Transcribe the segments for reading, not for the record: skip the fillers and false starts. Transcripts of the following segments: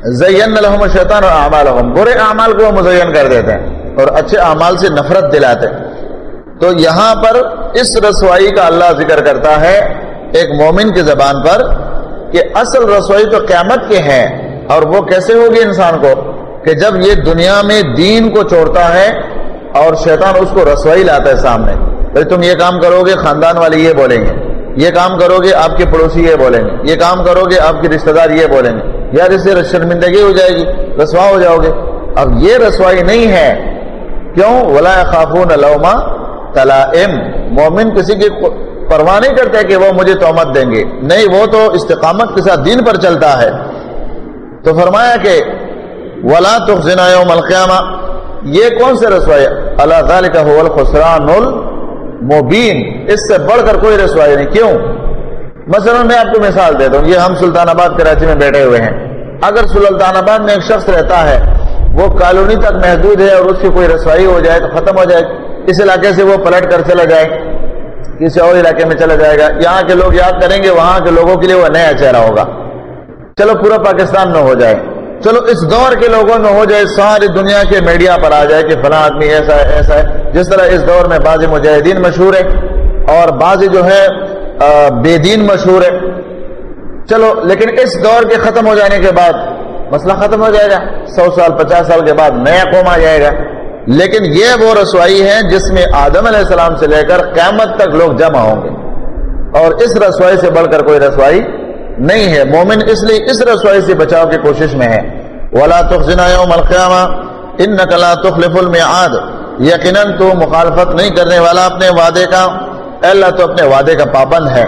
زین لہم الشیطان اعمالہم، برے اعمال کو وہ مزین کر دیتے ہیں اور اچھے اعمال سے نفرت دلاتے ہیں۔ تو یہاں پر اس رسوائی کا اللہ ذکر کرتا ہے ایک مومن کی زبان پر کہ اصل رسوائی تو قیامت کے ہے، اور وہ کیسے ہوگی انسان کو کہ جب یہ دنیا میں دین کو چھوڑتا ہے اور شیطان اس کو رسوائی لاتا ہے سامنے، بھائی تم یہ کام کرو گے خاندان والے یہ بولیں گے، یہ کام کرو گے آپ کے پڑوسی یہ بولیں گے، یہ کام کرو گے آپ کے رشتہ دار یہ بولیں گے، یار اس سے شرمندگی ہو جائے گی، رسوا ہو جاؤ گے۔ اب یہ رسوائی نہیں ہے، کیوں؟ ولا يخافون لوم لائم، مومن کسی کی پرواہ نہیں کرتے کہ وہ مجھے تہمت دیں گے، نہیں، وہ تو استقامت کے ساتھ دین پر چلتا ہے۔ تو فرمایا کہ ولا تخزنا یوم القیامہ، یہ کون سے رسوائی؟ الا ذلک هو الخسران المبین، اس سے بڑھ کر کوئی رسوائی نہیں۔ کیوں؟ مثلا میں آپ کو مثال دیتا ہوں، یہ ہم سلطان آباد کراچی میں بیٹھے ہوئے ہیں، اگر سلطان آباد میں ایک شخص رہتا ہے، وہ کالونی تک محدود ہے اور اس کی کوئی رسوائی ہو جائے تو ختم ہو جائے، اس علاقے سے وہ پلٹ کر چلا جائے، کسی اور علاقے میں چلا جائے گا، یہاں کے لوگ یاد کریں گے، وہاں کے لوگوں کے لیے وہ نیا چہرہ ہوگا، چلو پورا پاکستان میں ہو جائے، چلو اس دور کے لوگوں میں ہو جائے، ساری دنیا کے میڈیا پر آ جائے کہ فلاں آدمی ایسا ہے ایسا ہے، جس طرح اس دور میں بعض مجاہدین مشہور ہے اور بعض جو ہے بے دین مشہور ہے، چلو لیکن اس دور کے ختم ہو جانے کے بعد مسئلہ ختم ہو جائے گا، 100 سال 50 سال کے بعد نیا قوم آ جائے گا۔ لیکن یہ وہ رسوائی ہے جس میں آدم علیہ السلام سے لے کر قیامت تک لوگ جمع ہوں گے، اور اس رسوائی سے بڑھ کر کوئی رسوائی نہیں ہے۔ مومن اس لیے اس رسوائی سے بچاؤ کی کوشش میں ہے۔ وَلَا تُخْزِنَا يَوْمَ الْقِيَامَةِ إِنَّكَ لَا تُخْلِفُ الْمِيعَادَ، یقیناً تو مخالفت نہیں کرنے والا اپنے وعدے کا، اللہ تو اپنے وعدے کا پابند ہے۔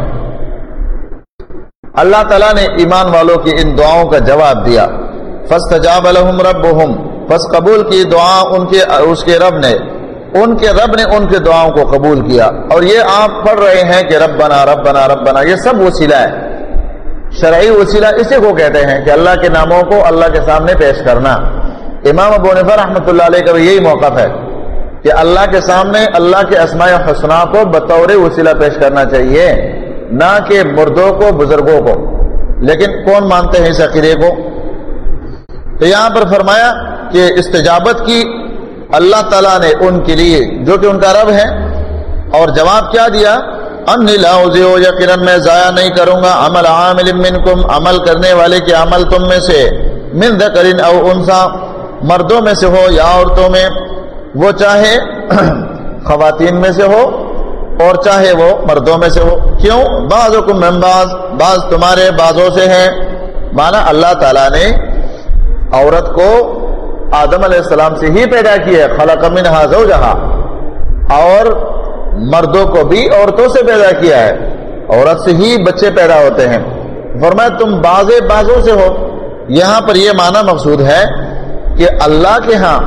اللہ تعالیٰ نے ایمان والوں کی ان دعاؤں کا جواب دیا، فَاسْتَجَابَ لَهُمْ رَبُّهُمْ، پس قبول کی دعا اس کے رب نے ان کے دعاؤں کو قبول کیا۔ اور یہ آپ پڑھ رہے ہیں کہ ربنا ربنا ربنا، یہ سب وسیلہ ہے، شرعی وسیلہ اسی کو کہتے ہیں کہ اللہ کے ناموں کو اللہ کے سامنے پیش کرنا۔ امام ابو حنیفہ رحمۃ اللہ علیہ کا بھی یہی موقف ہے کہ اللہ کے سامنے اللہ کے اسماء الحسنی کو بطور وسیلہ پیش کرنا چاہیے، نہ کہ مردوں کو بزرگوں کو۔ لیکن کون مانتے ہیں اس عقیدے کو؟ تو یہاں پر فرمایا کہ استجابت کی اللہ تعالیٰ نے ان کے لیے جو کہ ان کا رب ہے، اور جواب کیا دیا؟ انی لا اضیع، یقیناً میں ضائع نہیں کروں گا عمل عامل منکم، عمل کرنے والے کے عمل تم میں سے، من ذکر او انثی، مردوں میں سے ہو یا عورتوں میں، وہ چاہے خواتین میں سے ہو اور چاہے وہ مردوں میں سے ہو۔ کیوں؟ بعضکم من بعض تمہارے بعضوں سے ہیں، مانا اللہ تعالیٰ نے عورت کو آدم علیہ السلام سے ہی پیدا کیا، خلق منہا زوجہا، اور مردوں کو بھی عورتوں سے پیدا کیا ہے، عورت سے ہی بچے پیدا ہوتے ہیں۔ فرمایا تم بعضوں سے ہو، یہاں پر یہ معنی مقصود ہے کہ اللہ کے ہاں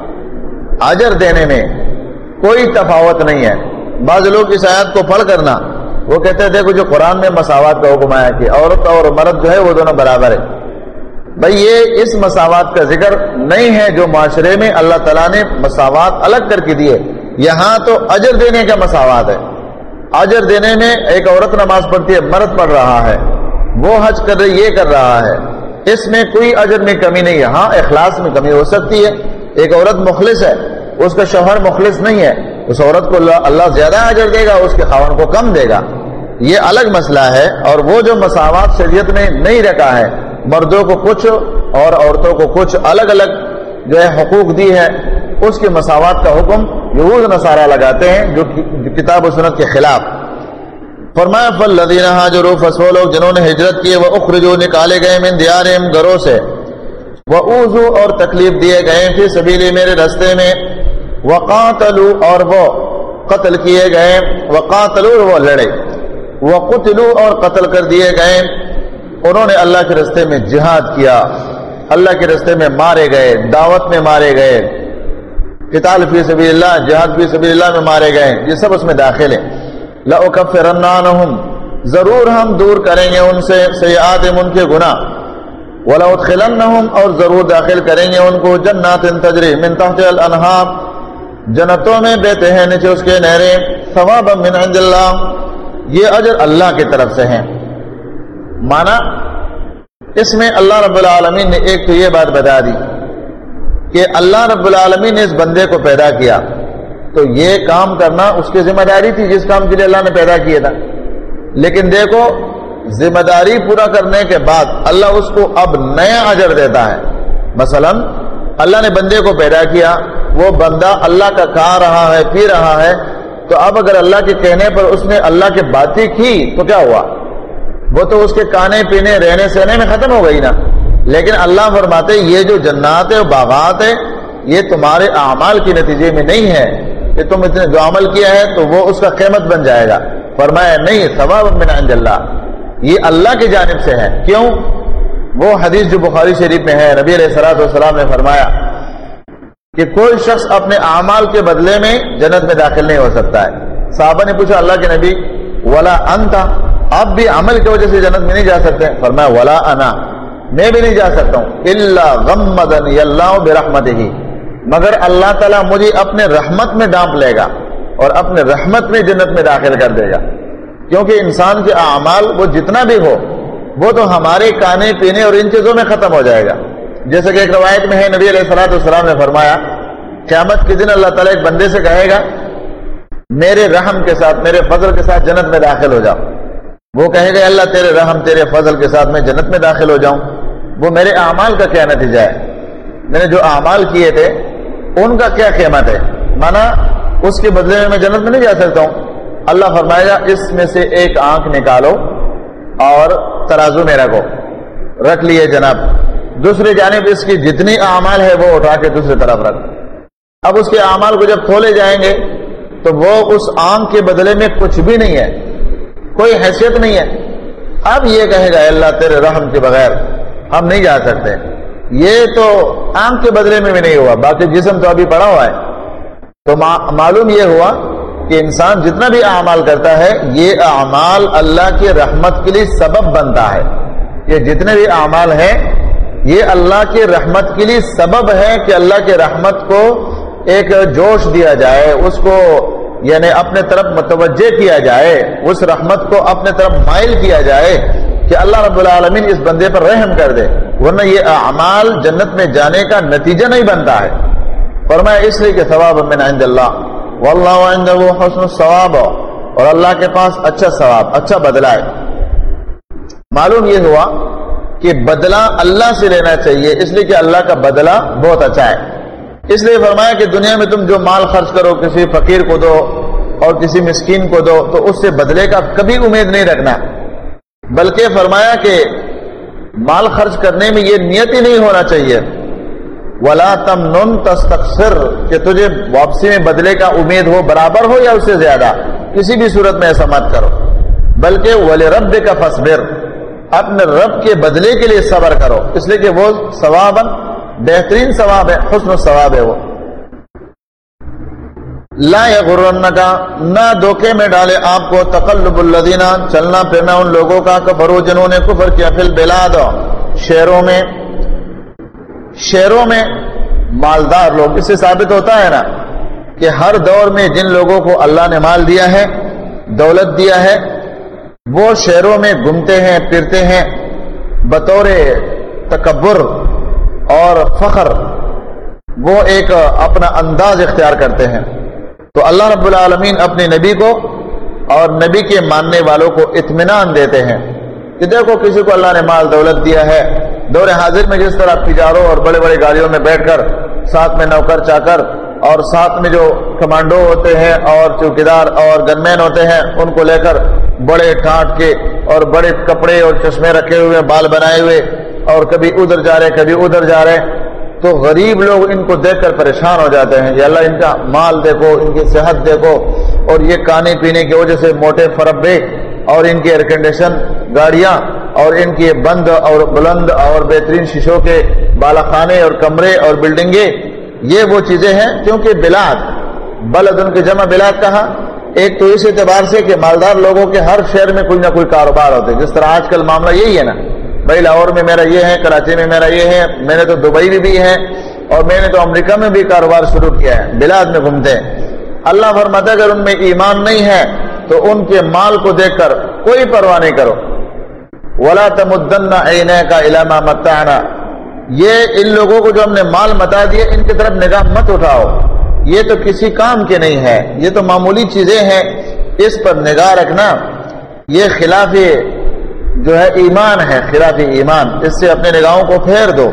اجر دینے میں کوئی تفاوت نہیں ہے۔ بعض لوگ اس آیت کو پڑھ کرنا وہ کہتے ہیں دیکھو جو قرآن میں مساوات کا حکم آیا کہ عورت اور مرد جو ہے وہ دونوں برابر ہے، بھئی یہ اس مساوات کا ذکر نہیں ہے جو معاشرے میں اللہ تعالیٰ نے مساوات الگ کر کے دیے، یہاں تو اجر دینے کا مساوات ہے۔ اجر دینے میں ایک عورت نماز پڑھتی ہے، مرد پڑھ رہا ہے، وہ حج کر رہی یہ کر رہا ہے، اس میں کوئی اجر میں کمی نہیں ہے۔ ہاں اخلاص میں کمی ہو سکتی ہے، ایک عورت مخلص ہے، اس کا شوہر مخلص نہیں ہے، اس عورت کو اللہ زیادہ اجر دے گا، اس کے خاوند کو کم دے گا، یہ الگ مسئلہ ہے۔ اور وہ جو مساوات شریعت نے نہیں رکھا ہے، مردوں کو کچھ اور عورتوں کو کچھ الگ الگ جو ہے حقوق دی ہے، اس کے مساوات کا حکم یہود نصارہ لگاتے ہیں جو کتاب و سنت کے خلاف۔ فرمایا فالذین ہاجروا، فسو لوگ جنہوں نے ہجرت کی، واخرجوا نکالے گئے، من دیارہم گھروں سے، واوذوا اور تکلیف دیے گئے، فی سبیلی میرے راستے میں، وقاتلوا اور وہ قتل کیے گئے، وقاتلوا وہ لڑے، وقتلوا اور قتل کر دیے گئے، انہوں نے اللہ کے راستے میں جہاد کیا، اللہ کے راستے میں مارے گئے، دعوت میں مارے گئے، قتال فی سبیل اللہ، جہاد فی سبیل اللہ میں مارے گئے، یہ سب اس میں داخل ہے۔ لَأُكَفِّرَنَّ عَنْهُمْ، ضرور ہم دور کریں گے ان سے سیئاتہم ان کے گناہ، وَلَأُدْخِلَنَّهُمْ اور ضرور داخل کریں گے ان کو جنات تجری من تحتها الانہار، جنتوں میں بہتے ہیں نیچے اس کے نہریں، ثوابا من عند اللہ، یہ اجر اللہ کی طرف سے ہیں۔ مانا اس میں اللہ رب العالمین نے ایک تو یہ بات بتا دی کہ اللہ رب العالمین نے اس بندے کو پیدا کیا تو یہ کام کرنا اس کی ذمہ داری تھی جس کام کے لیے اللہ نے پیدا کیا تھا. لیکن دیکھو ذمہ داری پورا کرنے کے بعد اللہ اس کو اب نیا اجر دیتا ہے. مثلا اللہ نے بندے کو پیدا کیا, وہ بندہ اللہ کا کھا رہا ہے پی رہا ہے, تو اب اگر اللہ کے کہنے پر اس نے اللہ کی باتیں کی تو کیا ہوا؟ وہ تو اس کے کھانے پینے رہنے سہنے میں ختم ہو گئی نا. لیکن اللہ فرماتے یہ جو جنات ہے باغات ہے یہ تمہارے اعمال کے نتیجے میں نہیں ہے کہ تم اتنے جو عمل کیا ہے تو وہ اس کا قیمت بن جائے گا. فرمایا نہیں, ثواب من عند اللہ, یہ اللہ کی جانب سے ہے. کیوں؟ وہ حدیث جو بخاری شریف میں ہے, نبی علیہ الصلوۃ والسلام نے فرمایا کہ کوئی شخص اپنے اعمال کے بدلے میں جنت میں داخل نہیں ہو سکتا ہے. صحابہ نے پوچھا اللہ کے نبی ولا انت, آپ بھی عمل کی وجہ سے جنت میں نہیں جا سکتے؟ فرمایا ولا انا, میں بھی نہیں جا سکتا ہوں. الا غمدنی اللہ برحمتہ, مگر اللہ تعالیٰ مجھے اپنے رحمت میں ڈانپ لے گا اور اپنے رحمت میں جنت میں داخل کر دے گا. کیونکہ انسان کے اعمال وہ جتنا بھی ہو وہ تو ہمارے کھانے پینے اور ان چیزوں میں ختم ہو جائے گا. جیسے کہ ایک روایت میں ہے نبی علیہ الصلوۃ والسلام نے فرمایا قیامت کے دن اللہ تعالیٰ ایک بندے سے کہے گا میرے رحم کے ساتھ میرے فضل کے ساتھ جنت میں داخل ہو جاؤ. وہ کہے گا اللہ تیرے رحم تیرے فضل کے ساتھ میں جنت میں داخل ہو جاؤں, وہ میرے اعمال کا کیا نتیجہ ہے؟ میں نے جو اعمال کیے تھے ان کا کیا قیمت ہے؟ مانا اس کے بدلے میں جنت میں نہیں جا سکتا ہوں. اللہ فرمائے گا اس میں سے ایک آنکھ نکالو اور ترازو میں رکھو. رکھ لیے جناب, دوسری جانب اس کی جتنی اعمال ہے وہ اٹھا کے دوسری طرف رکھ. اب اس کے اعمال کو جب تولے جائیں گے تو وہ اس آنکھ کے بدلے میں کچھ بھی نہیں ہے, کوئی حیثیت نہیں ہے. اب یہ کہے گا اللہ تیرے رحم کے بغیر ہم نہیں جا سکتے. یہ تو آنکھ کے بدلے میں بھی نہیں ہوا, باقی جسم تو ابھی پڑا ہوا ہے. تو معلوم یہ ہوا کہ انسان جتنا بھی اعمال کرتا ہے یہ اعمال اللہ کی رحمت کے لیے سبب بنتا ہے. یہ جتنے بھی اعمال ہیں یہ اللہ کی رحمت کے لیے سبب ہے کہ اللہ کی رحمت کو ایک جوش دیا جائے, اس کو یعنی اپنے طرف متوجہ کیا جائے, اس رحمت کو اپنے طرف مائل کیا جائے کہ اللہ رب العالمین اس بندے پر رحم کر دے, ورنہ یہ اعمال جنت میں جانے کا نتیجہ نہیں بنتا ہے. فرمایا اس لیے کہ ثواب من عند اللہ واللہ عنده حسن الثواب, اور اللہ کے پاس اچھا ثواب اچھا بدلہ ہے. معلوم یہ ہوا کہ بدلہ اللہ سے لینا چاہیے, اس لیے کہ اللہ کا بدلہ بہت اچھا ہے. اس لیے فرمایا کہ دنیا میں تم جو مال خرچ کرو کسی فقیر کو دو اور کسی مسکین کو دو تو اس سے بدلے کا کبھی امید نہیں رکھنا, بلکہ فرمایا کہ مال خرچ کرنے میں یہ نیت ہی نہیں ہونا چاہیے ولا تمنن تستكثر کہ تجھے واپسی میں بدلے کا امید ہو, برابر ہو یا اس سے زیادہ, کسی بھی صورت میں ایسا مت کرو. بلکہ ولربک فاصبر, اپنے رب کے بدلے کے لیے صبر کرو, اس لیے کہ وہ ثوابا بہترین ثواب ہے, حسن الثواب ہے. وہ لا یغرنک, نہ دھوکے میں ڈالے آپ کو تقلب الذین, چلنا پھرنا ان لوگوں کا کفروا جنہوں نے کفر کیا, فی البلاد, شہروں میں مالدار لوگ. اس سے ثابت ہوتا ہے نا کہ ہر دور میں جن لوگوں کو اللہ نے مال دیا ہے دولت دیا ہے وہ شہروں میں گھومتے ہیں پھرتے ہیں بطور تکبر اور فخر, وہ ایک اپنا انداز اختیار کرتے ہیں. تو اللہ رب العالمین اپنے نبی کو اور نبی کے ماننے والوں کو اطمینان دیتے ہیں کہ دیکھو کسی کو اللہ نے مال دولت دیا ہے, دور حاضر میں جس طرح تجاروں اور بڑے بڑے گاڑیوں میں بیٹھ کر ساتھ میں نوکر چاکر اور ساتھ میں جو کمانڈو ہوتے ہیں اور چوکیدار اور گن مین ہوتے ہیں ان کو لے کر بڑے ٹھاٹ کے اور بڑے کپڑے اور چشمے رکھے ہوئے بال بنائے ہوئے اور کبھی ادھر جا رہے کبھی ادھر جا رہے, تو غریب لوگ ان کو دیکھ کر پریشان ہو جاتے ہیں. یا اللہ ان کا مال دیکھو, ان کی صحت دیکھو, اور یہ کھانے پینے کی وجہ سے موٹے فربے اور ان کی ایئر کنڈیشن گاڑیاں اور ان کی بند اور بلند اور بہترین شیشوں کے بالا خانے اور کمرے اور بلڈنگیں, یہ وہ چیزیں ہیں. کیونکہ بلاد بلد ان کی جمع بلاد کہا, ایک تو اس اعتبار سے کہ مالدار لوگوں کے ہر شہر میں کوئی نہ کوئی کاروبار ہوتے, جس طرح آج کل معاملہ یہی ہے نا, بھائی لاہور میں میرا یہ ہے, کراچی میں میرا یہ ہے, میں نے تو دبئی میں بھی ہے اور میں نے تو امریکہ میں بھی کاروبار شروع کیا ہے, بلاد میں گھومتے ہیں. اللہ فرماتا ہے اگر ان میں ایمان نہیں ہے تو ان کے مال کو دیکھ کر کوئی پرواہ نہیں کرو. ولا تمدن عینیک الی ما متعنا، یہ ان لوگوں کو جو ہم نے مال متا دیے ان کی طرف نگاہ مت اٹھاؤ، یہ تو کسی کام کے نہیں ہے، یہ تو معمولی چیزیں ہیں، اس پر نگاہ رکھنا یہ خلاف جو ہے ایمان ہے، خلاف ایمان، اس سے اپنے نگاہوں کو پھیر دو۔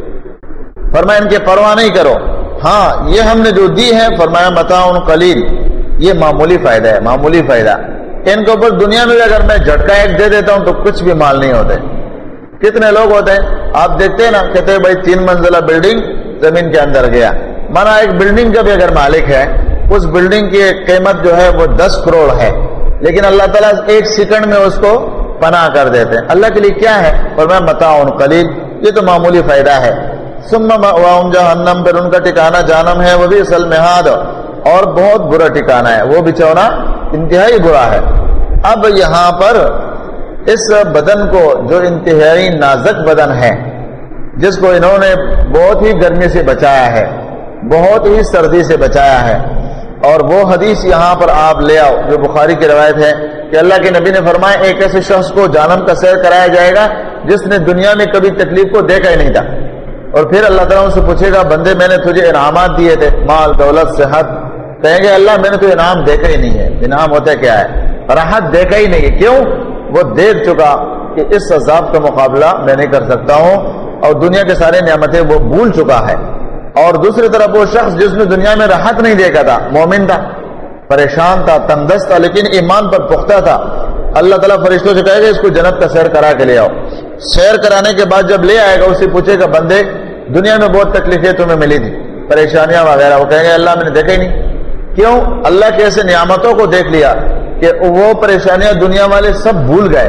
فرمایا ان کے پرواہ نہیں کرو، ہاں یہ ہم نے جو دی ہے، فرمایا متاع قلیل، یہ معمولی فائدہ ہے، معمولی فائدہ، ان کے اوپر دنیا میں بھی اگر میں جھٹکا ایک دے دیتا ہوں تو کچھ بھی مال نہیں ہوتے۔ کتنے لوگ ہوتے ہیں آپ دیکھتے ہیں نا، کہتے ہیں بھائی 3 منزلہ بلڈنگ زمین کے اندر گیا، مانا ایک بلڈنگ کا بھی اگر مالک ہے، اس بلڈنگ کی قیمت جو ہے وہ 10 کروڑ ہے، لیکن اللہ تعالیٰ 1 سیکنڈ میں اس کو پناہ کر دیتے ہیں۔ اللہ کے لیے کیا ہے؟ فرمایا متاع قلیل، یہ تو معمولی فائدہ ہے۔ ثم مأواہم جہنم، پھر ان کا ٹھکانہ جہنم ہے، وبئس المہاد، اور بہت برا ٹھکانہ ہے، وہ بچونا انتہائی برا ہے۔ اب یہاں پر اس بدن کو جو انتہائی نازک بدن ہے، جس کو انہوں نے بہت ہی گرمی سے بچایا ہے، بہت ہی سردی سے بچایا ہے، اور وہ حدیث یہاں پر آپ لے آؤ جو بخاری کی روایت ہے کہ اللہ کے نبی نے فرمایا ایک ایسے شخص کو جہنم کا سیر کرایا جائے گا جس نے دنیا میں کبھی تکلیف کو دیکھا ہی نہیں تھا، اور پھر اللہ تعالیٰ ان سے پوچھے گا بندے میں نے تجھے انعامات دیے تھے، مال دولت صحت، کہیں گے اللہ میں نے تو انعام دیکھا ہی نہیں ہے۔ انعام ہوتا کیا ہے؟ راحت دیکھا ہی نہیں ہے، کیوں؟ وہ دیکھ چکا کہ اس عذاب کا مقابلہ میں نہیں کر سکتا ہوں، اور دنیا کے سارے نعمتیں وہ بھول چکا ہے۔ اور دوسری طرف وہ شخص جس نے دنیا میں راحت نہیں دیکھا تھا، مومن تھا، پریشان تھا، تنگدست تھا، لیکن ایمان پر پختہ تھا، اللہ تعالیٰ فرشتوں سے کہے گا اس کو جنت کا سیر کرا کے لے آؤ۔ سیر کرانے کے بعد جب لے آئے گا، اسے پوچھے گا بندے دنیا میں بہت تکلیفیں تمہیں ملی تھی، پریشانیاں وغیرہ، وہ کہیں گے اللہ میں نے دیکھا ہی نہیں۔ کیوں؟ اللہ کے ایسے نعمتوں کو دیکھ لیا کہ وہ پریشانیاں دنیا والے سب بھول گئے۔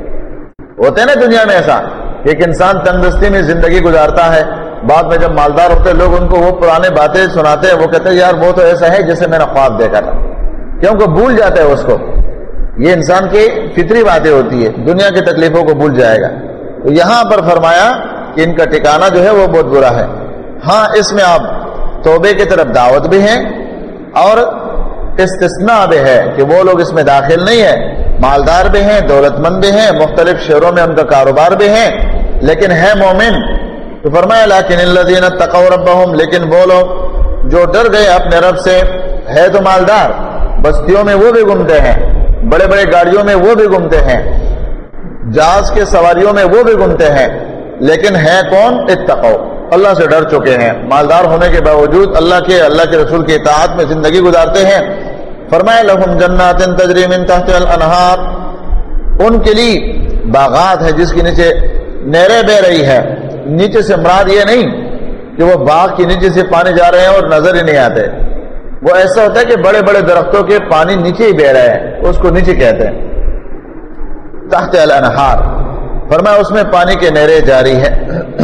ہوتے ہیں نا دنیا میں ایسا، ایک انسان تندرستی میں زندگی گزارتا ہے، بعد میں جب مالدار ہوتے ہیں لوگ ان کو وہ پرانے باتیں سناتے ہیں، وہ کہتے ہیں یار وہ تو ایسا ہے جیسے میں نے خواب دیکھا تھا، کیونکہ بھول جاتا ہے اس کو۔ یہ انسان کی فطری باتیں ہوتی ہے، دنیا کی تکلیفوں کو بھول جائے گا۔ تو یہاں پر فرمایا کہ ان کا ٹھکانہ جو ہے وہ بہت برا ہے۔ ہاں اس میں آپ توبے کی طرف دعوت بھی ہیں اور استثناء بھی ہے کہ وہ لوگ اس میں داخل نہیں ہے، مالدار بھی ہیں، دولت مند بھی ہیں، مختلف شہروں میں ان کا کاروبار بھی ہے، لیکن ہے مومن۔ تو فرمایا لیکن الذین اتقوا ربہم، لیکن وہ لوگ جو ڈر گئے اپنے رب سے، ہے تو مالدار، بستیوں میں وہ بھی گھومتے ہیں، بڑے بڑے گاڑیوں میں وہ بھی گھومتے ہیں، جہاز کے سواریوں میں وہ بھی گھومتے ہیں، لیکن ہے کون؟ اتقوا، اللہ سے ڈر چکے ہیں، مالدار ہونے کے باوجود اللہ کے رسول کی اطاعت میں زندگی گزارتے ہیں۔ فرمایا لہم جنات تجری من تحتها الانہار، ان کے لیے باغات ہے جس کے نیچے نہریں بہ رہی ہے۔ نیچے سے مراد یہ نہیں کہ وہ باغ کے نیچے سے پانی جا رہے ہیں اور نظر ہی نہیں آتے، وہ ایسا ہوتا ہے کہ بڑے بڑے درختوں کے پانی نیچے ہی بہ رہے ہیں، اس کو نیچے کہتے ہیں تحت الانہار۔ فرمایا اس میں پانی کے نہریں جاری ہے۔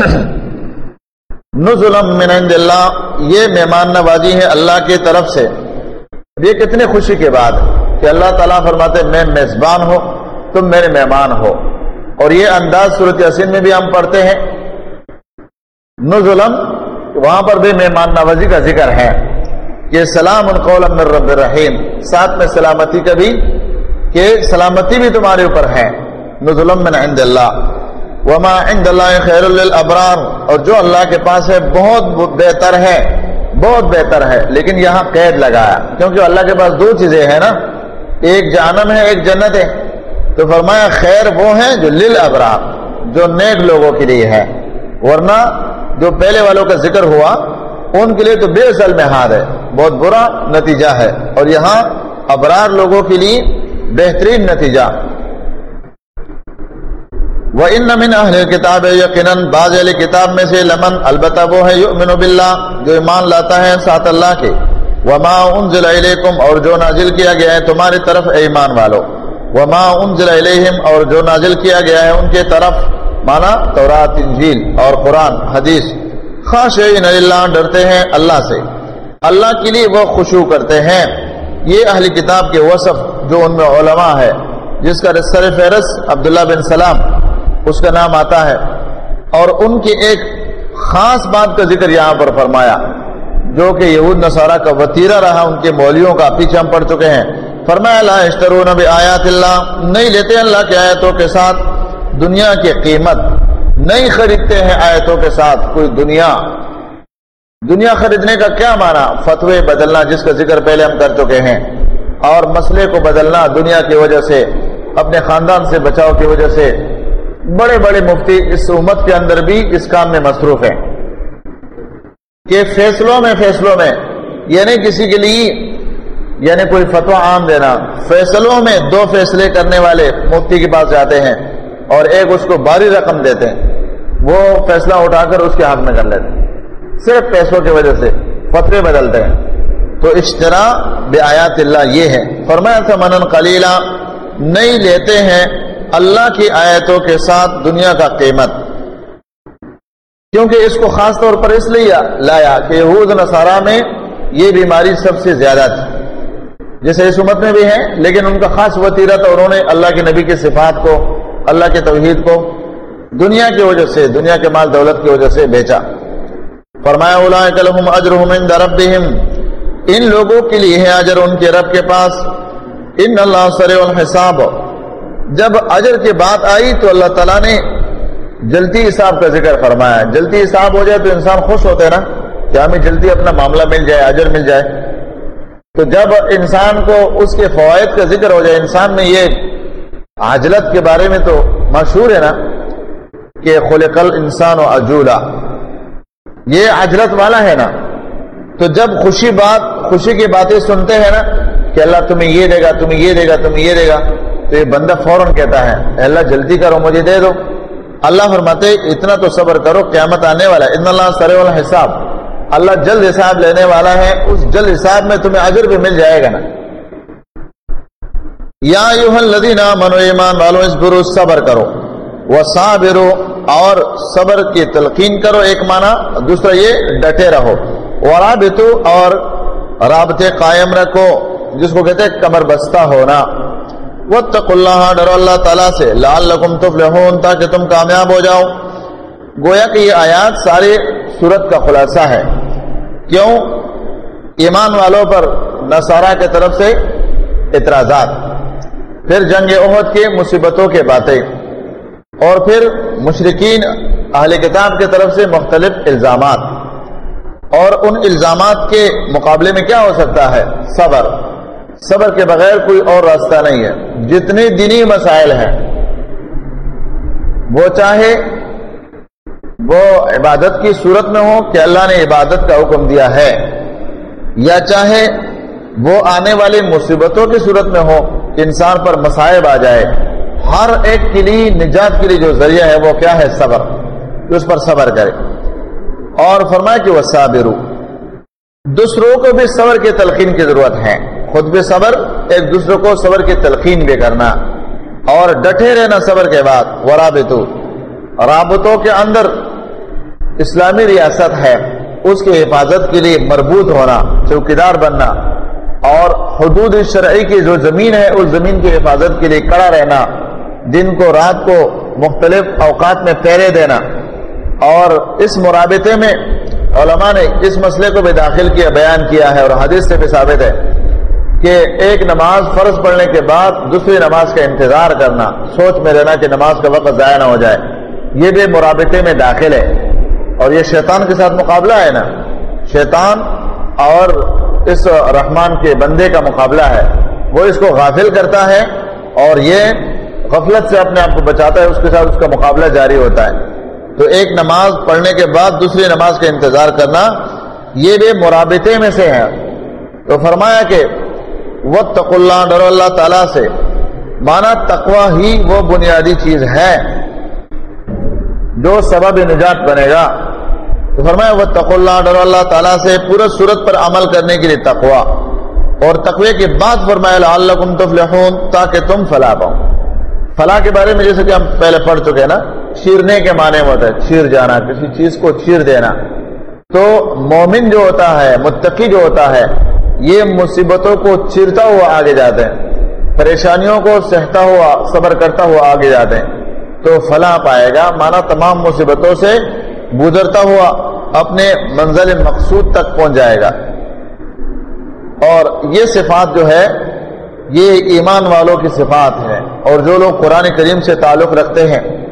نزلا من عند اللہ، یہ مہمان نوازی ہے اللہ کی طرف سے۔ یہ کتنے خوشی کے بعد کہ اللہ تعالیٰ فرماتے میں میزبان ہوں، تم میرے مہمان ہو، اور یہ انداز سورۃ یاسین میں بھی ہم پڑھتے ہیں نزلا، وہاں پر بھی مہمان نوازی کا ذکر ہے کہ سلام قولا من رب الرحیم، ساتھ میں سلامتی کا بھی کہ سلامتی بھی تمہارے اوپر ہے۔ نزلا من عند اللہ وما عند اللہ خیر للابرار، اور جو اللہ کے پاس ہے بہت بہتر ہے، بہت بہتر ہے، لیکن یہاں قید لگایا کیونکہ اللہ کے پاس 2 چیزیں ہیں نا، ایک جہنم ہے ایک جنت ہے، تو فرمایا خیر وہ ہے جو للابرار، جو نیک لوگوں کے لیے ہے، ورنہ جو پہلے والوں کا ذکر ہوا ان کے لیے تو بئس المہاد ہے، بہت برا نتیجہ ہے، اور یہاں ابرار لوگوں کے لیے بہترین نتیجہ۔ وَإِنَّ مِنْ أَهْلِ الْكِتَابِ، یقیناً بعض اہل کتاب میں سے لمن، البتہ وہ ہے، یؤمن باللہ، جو ایمان لاتا ہے ساتھ اللہ کے، وما انزل الیکم، اور جو نازل کیا گیا ہے تمہاری طرف اے ایمان والو، وما انزل الیہم، اور جو نازل کیا گیا ہے ان کے طرف، مانا تورات انجیل اور قرآن حدیث، خاشعین للہ، ڈرتے ہیں اللہ سے، اللہ کے لیے وہ خشوع کرتے ہیں۔ یہ اہل کتاب کے وصف جو ان میں علماء ہے، جس کا سر فہرست عبداللہ بن سلام اس کا نام آتا ہے، اور ان کی ایک خاص بات کا ذکر یہاں پر فرمایا جو کہ یہود نصارہ کا وتیرہ رہا، ان کے مولیوں کا، پیچھے ہم پڑھ چکے ہیں۔ فرمایا لا یشترون بآیات اللہ، نہیں لیتے اللہ کی آیتوں کے ساتھ دنیا کی قیمت نہیں خریدتے ہیں آیتوں کے ساتھ کوئی دنیا خریدنے کا کیا معنی؟ فتوے بدلنا، جس کا ذکر پہلے ہم کر چکے ہیں، اور مسئلے کو بدلنا دنیا کی وجہ سے، اپنے خاندان سے بچاؤ کی وجہ سے۔ بڑے بڑے مفتی اس امت کے اندر بھی اس کام میں مصروف ہیں کہ فیصلوں میں یعنی کسی کے لیے یعنی کوئی فتویٰ عام دینا، فیصلوں میں دو فیصلے کرنے والے مفتی کے پاس جاتے ہیں اور ایک اس کو باری رقم دیتے ہیں، وہ فیصلہ اٹھا کر اس کے حق میں کر لیتے ہیں، صرف پیسوں کی وجہ سے فتوے بدلتے ہیں۔ تو اشترا بآیات اللہ یہ ہے، فرمایا ثمنا قلیلا، نہیں لیتے ہیں اللہ کی آیتوں کے ساتھ دنیا کا قیمت، کیونکہ اس کو خاص طور پر اس لیے لایا کہ یہود نصارہ میں یہ بیماری سب سے زیادہ تھی، جیسے اس امت میں بھی ہے، لیکن ان کا خاص وتیرہ تھا، انہوں نے اللہ کے نبی کی صفات کو، اللہ کے توحید کو دنیا کی وجہ سے، دنیا کے مال دولت کی وجہ سے بیچا۔ فرمایا اولئک لہم اجرہم عند ربہم، ان لوگوں کے لیے ہے اجر ان کے رب کے پاس، ان اللہ سریع الحساب۔ جب اجر کی بات آئی تو اللہ تعالیٰ نے جلدی حساب کا ذکر فرمایا۔ جلدی حساب ہو جائے تو انسان خوش ہوتا ہے نا کہ ہمیں جلدی اپنا معاملہ مل جائے، اجر مل جائے۔ تو جب انسان کو اس کے فوائد کا ذکر ہو جائے، انسان میں یہ عجلت کے بارے میں تو مشہور ہے نا کہ خلق الانسان عجولا، یہ عجلت والا ہے نا۔ تو جب خوشی کی باتیں سنتے ہیں نا کہ اللہ تمہیں یہ دے گا، تمہیں یہ دے گا، تمہیں یہ دے گا، تو یہ بندہ فوراً کہتا ہے اے اللہ جلدی کرو مجھے دے دو۔ اللہ فرماتے اتنا تو صبر کرو، قیامت آنے والا ہے، ان اللہ سریع الحساب، اللہ جلد حساب لینے والا ہے، اس جلد حساب میں تمہیں اجر بھی مل جائے گا نا۔ یا ایھا الذین آمنوا، ایمان والو، اصبروا، صبر کرو، وصابروا، اور صبر کی تلقین کرو ایک معنی، دوسرا یہ ڈٹے رہو، ورابطوا، اور رابطے قائم رکھو جس کو کہتے ہیں کمر بستہ ہونا، واتقوا اللہ، ڈرو اللہ تعالیٰ سے، لعلکم تفلحون، تاکہ تم کامیاب ہو جاؤ۔ گویا کہ یہ آیات ساری سورت کا خلاصہ ہے۔ کیوں؟ ایمان والوں پر نصارہ کی طرف سے اعتراضات، پھر جنگ احد کی مصیبتوں کے باتیں، اور پھر مشرکین اہل کتاب کی طرف سے مختلف الزامات، اور ان الزامات کے مقابلے میں کیا ہو سکتا ہے؟ صبر کے بغیر کوئی اور راستہ نہیں ہے۔ جتنے دینی مسائل ہیں، وہ چاہے وہ عبادت کی صورت میں ہو کہ اللہ نے عبادت کا حکم دیا ہے، یا چاہے وہ آنے والی مصیبتوں کی صورت میں ہو کہ انسان پر مصائب آ جائے، ہر ایک کے لیے نجات کے لیے جو ذریعہ ہے وہ کیا ہے؟ صبر، اس پر صبر کرے۔ اور فرمایا کہ وصابروا، دوسروں کو بھی صبر کی تلقین کی ضرورت ہے، خود بھی صبر، ایک دوسرے کو صبر کی تلقین بھی کرنا، اور ڈٹے رہنا صبر کے بعد۔ ورابطوا، رابطوں کے اندر اسلامی ریاست ہے، اس کی حفاظت کے لیے مربوط ہونا، چوکیدار بننا، اور حدود شرعی کی جو زمین ہے اس زمین کی حفاظت کے لیے کڑا رہنا، دن کو رات کو مختلف اوقات میں پہرے دینا۔ اور اس مرابطے میں علماء نے اس مسئلے کو بھی داخل کیا، بیان کیا ہے، اور حدیث سے بھی ثابت ہے کہ ایک نماز فرض پڑھنے کے بعد دوسری نماز کا انتظار کرنا، سوچ میں رہنا کہ نماز کا وقت ضائع نہ ہو جائے، یہ بھی مرابطے میں داخل ہے۔ اور یہ شیطان کے ساتھ مقابلہ ہے نا، شیطان اور اس رحمان کے بندے کا مقابلہ ہے، وہ اس کو غافل کرتا ہے اور یہ غفلت سے اپنے آپ کو بچاتا ہے، اس کے ساتھ اس کا مقابلہ جاری ہوتا ہے۔ تو ایک نماز پڑھنے کے بعد دوسری نماز کا انتظار کرنا، یہ بھی مرابطے میں سے ہے۔ تو فرمایا کہ واتقوا اللہ، ڈرو اللہ تعالیٰ سے، مانا تقوی ہی وہ بنیادی چیز ہے جو سبب نجات بنے گا۔ تو فرمایا واتقوا اللہ، ڈرو اللہ تعالیٰ سے، پورا صورت پر عمل کرنے کے لیے تقوی، اور تقوی کے بعد فرمایا لعلکم تفلحون، تاکہ تم فلاح پاؤ۔ فلاح کے بارے میں جیسے کہ ہم پہلے پڑھ چکے ہیں نا، چیرنے کے معنی ہوتا ہے چیر جانا، کسی چیز کو چیر دینا۔ تو مومن جو ہوتا ہے، متقی جو ہوتا ہے، یہ مصیبتوں کو چیرتا ہوا آگے جاتے ہیں، پریشانیوں کو سہتا ہوا، صبر کرتا ہوا آگے جاتے ہیں، تو فلاح پائے گا، مانا تمام مصیبتوں سے گزرتا ہوا اپنے منزل مقصود تک پہنچ جائے گا۔ اور یہ صفات جو ہے یہ ایمان والوں کی صفات ہے، اور جو لوگ قرآن کریم سے تعلق رکھتے ہیں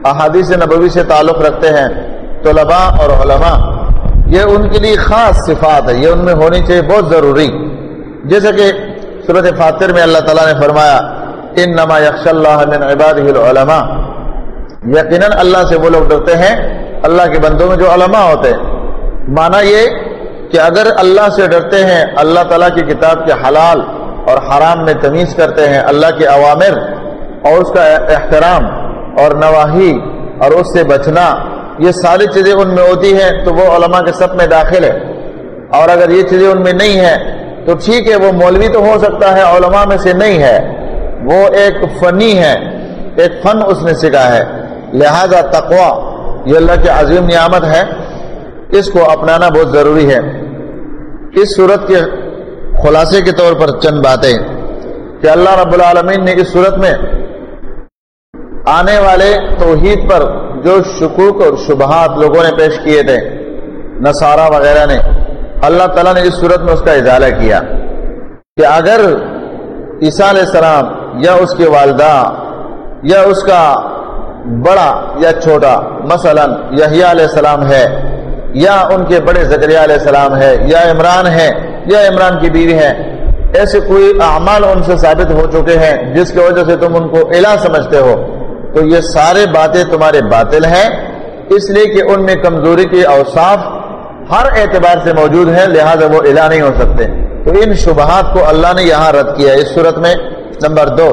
احادیث نبوی سے تعلق رکھتے ہیں طلباء اور علماء، یہ ان کے لیے خاص صفات ہے، یہ ان میں ہونی چاہیے، بہت ضروری. جیسے کہ سورۃ فاطر میں اللہ تعالیٰ نے فرمایا انما یخشی اللہ من عبادہ العلماء، یقیناً اللہ سے وہ لوگ ڈرتے ہیں اللہ کے بندوں میں جو علماء ہوتے ہیں. معنی یہ کہ اگر اللہ سے ڈرتے ہیں، اللہ تعالیٰ کی کتاب کے حلال اور حرام میں تمیز کرتے ہیں، اللہ کے اوامر اور اس کا احترام اور نواہی اور اس سے بچنا، یہ ساری چیزیں ان میں ہوتی ہیں تو وہ علماء کے سب میں داخل ہے. اور اگر یہ چیزیں ان میں نہیں ہیں تو ٹھیک ہے، وہ مولوی تو ہو سکتا ہے، علماء میں سے نہیں ہے، وہ ایک فنی ہے، ایک فن اس نے سیکھا ہے. لہذا تقوی یہ اللہ کی عظیم نعمت ہے، اس کو اپنانا بہت ضروری ہے. اس صورت کے خلاصے کے طور پر چند باتیں کہ اللہ رب العالمین نے اس صورت میں آنے والے توحید پر جو شکوک اور شبہات لوگوں نے پیش کیے تھے، نصارہ وغیرہ نے، اللہ تعالیٰ نے اس صورت میں اس کا ازالہ کیا کہ اگر عیسیٰ علیہ السلام یا اس کی والدہ یا اس کا بڑا یا چھوٹا مثلا یحییٰ علیہ السلام ہے، یا ان کے بڑے زکریا علیہ السلام ہے، یا عمران ہے، یا عمران کی بیوی ہے، ایسے کوئی اعمال ان سے ثابت ہو چکے ہیں جس کی وجہ سے تم ان کو الہ سمجھتے ہو، تو یہ سارے باتیں تمہارے باطل ہیں، اس لیے کہ ان میں کمزوری کے اوصاف ہر اعتبار سے موجود ہیں، لہذا وہ الہ نہیں ہو سکتے. تو ان شبہات کو اللہ نے یہاں رد کیا اس صورت میں. نمبر 2،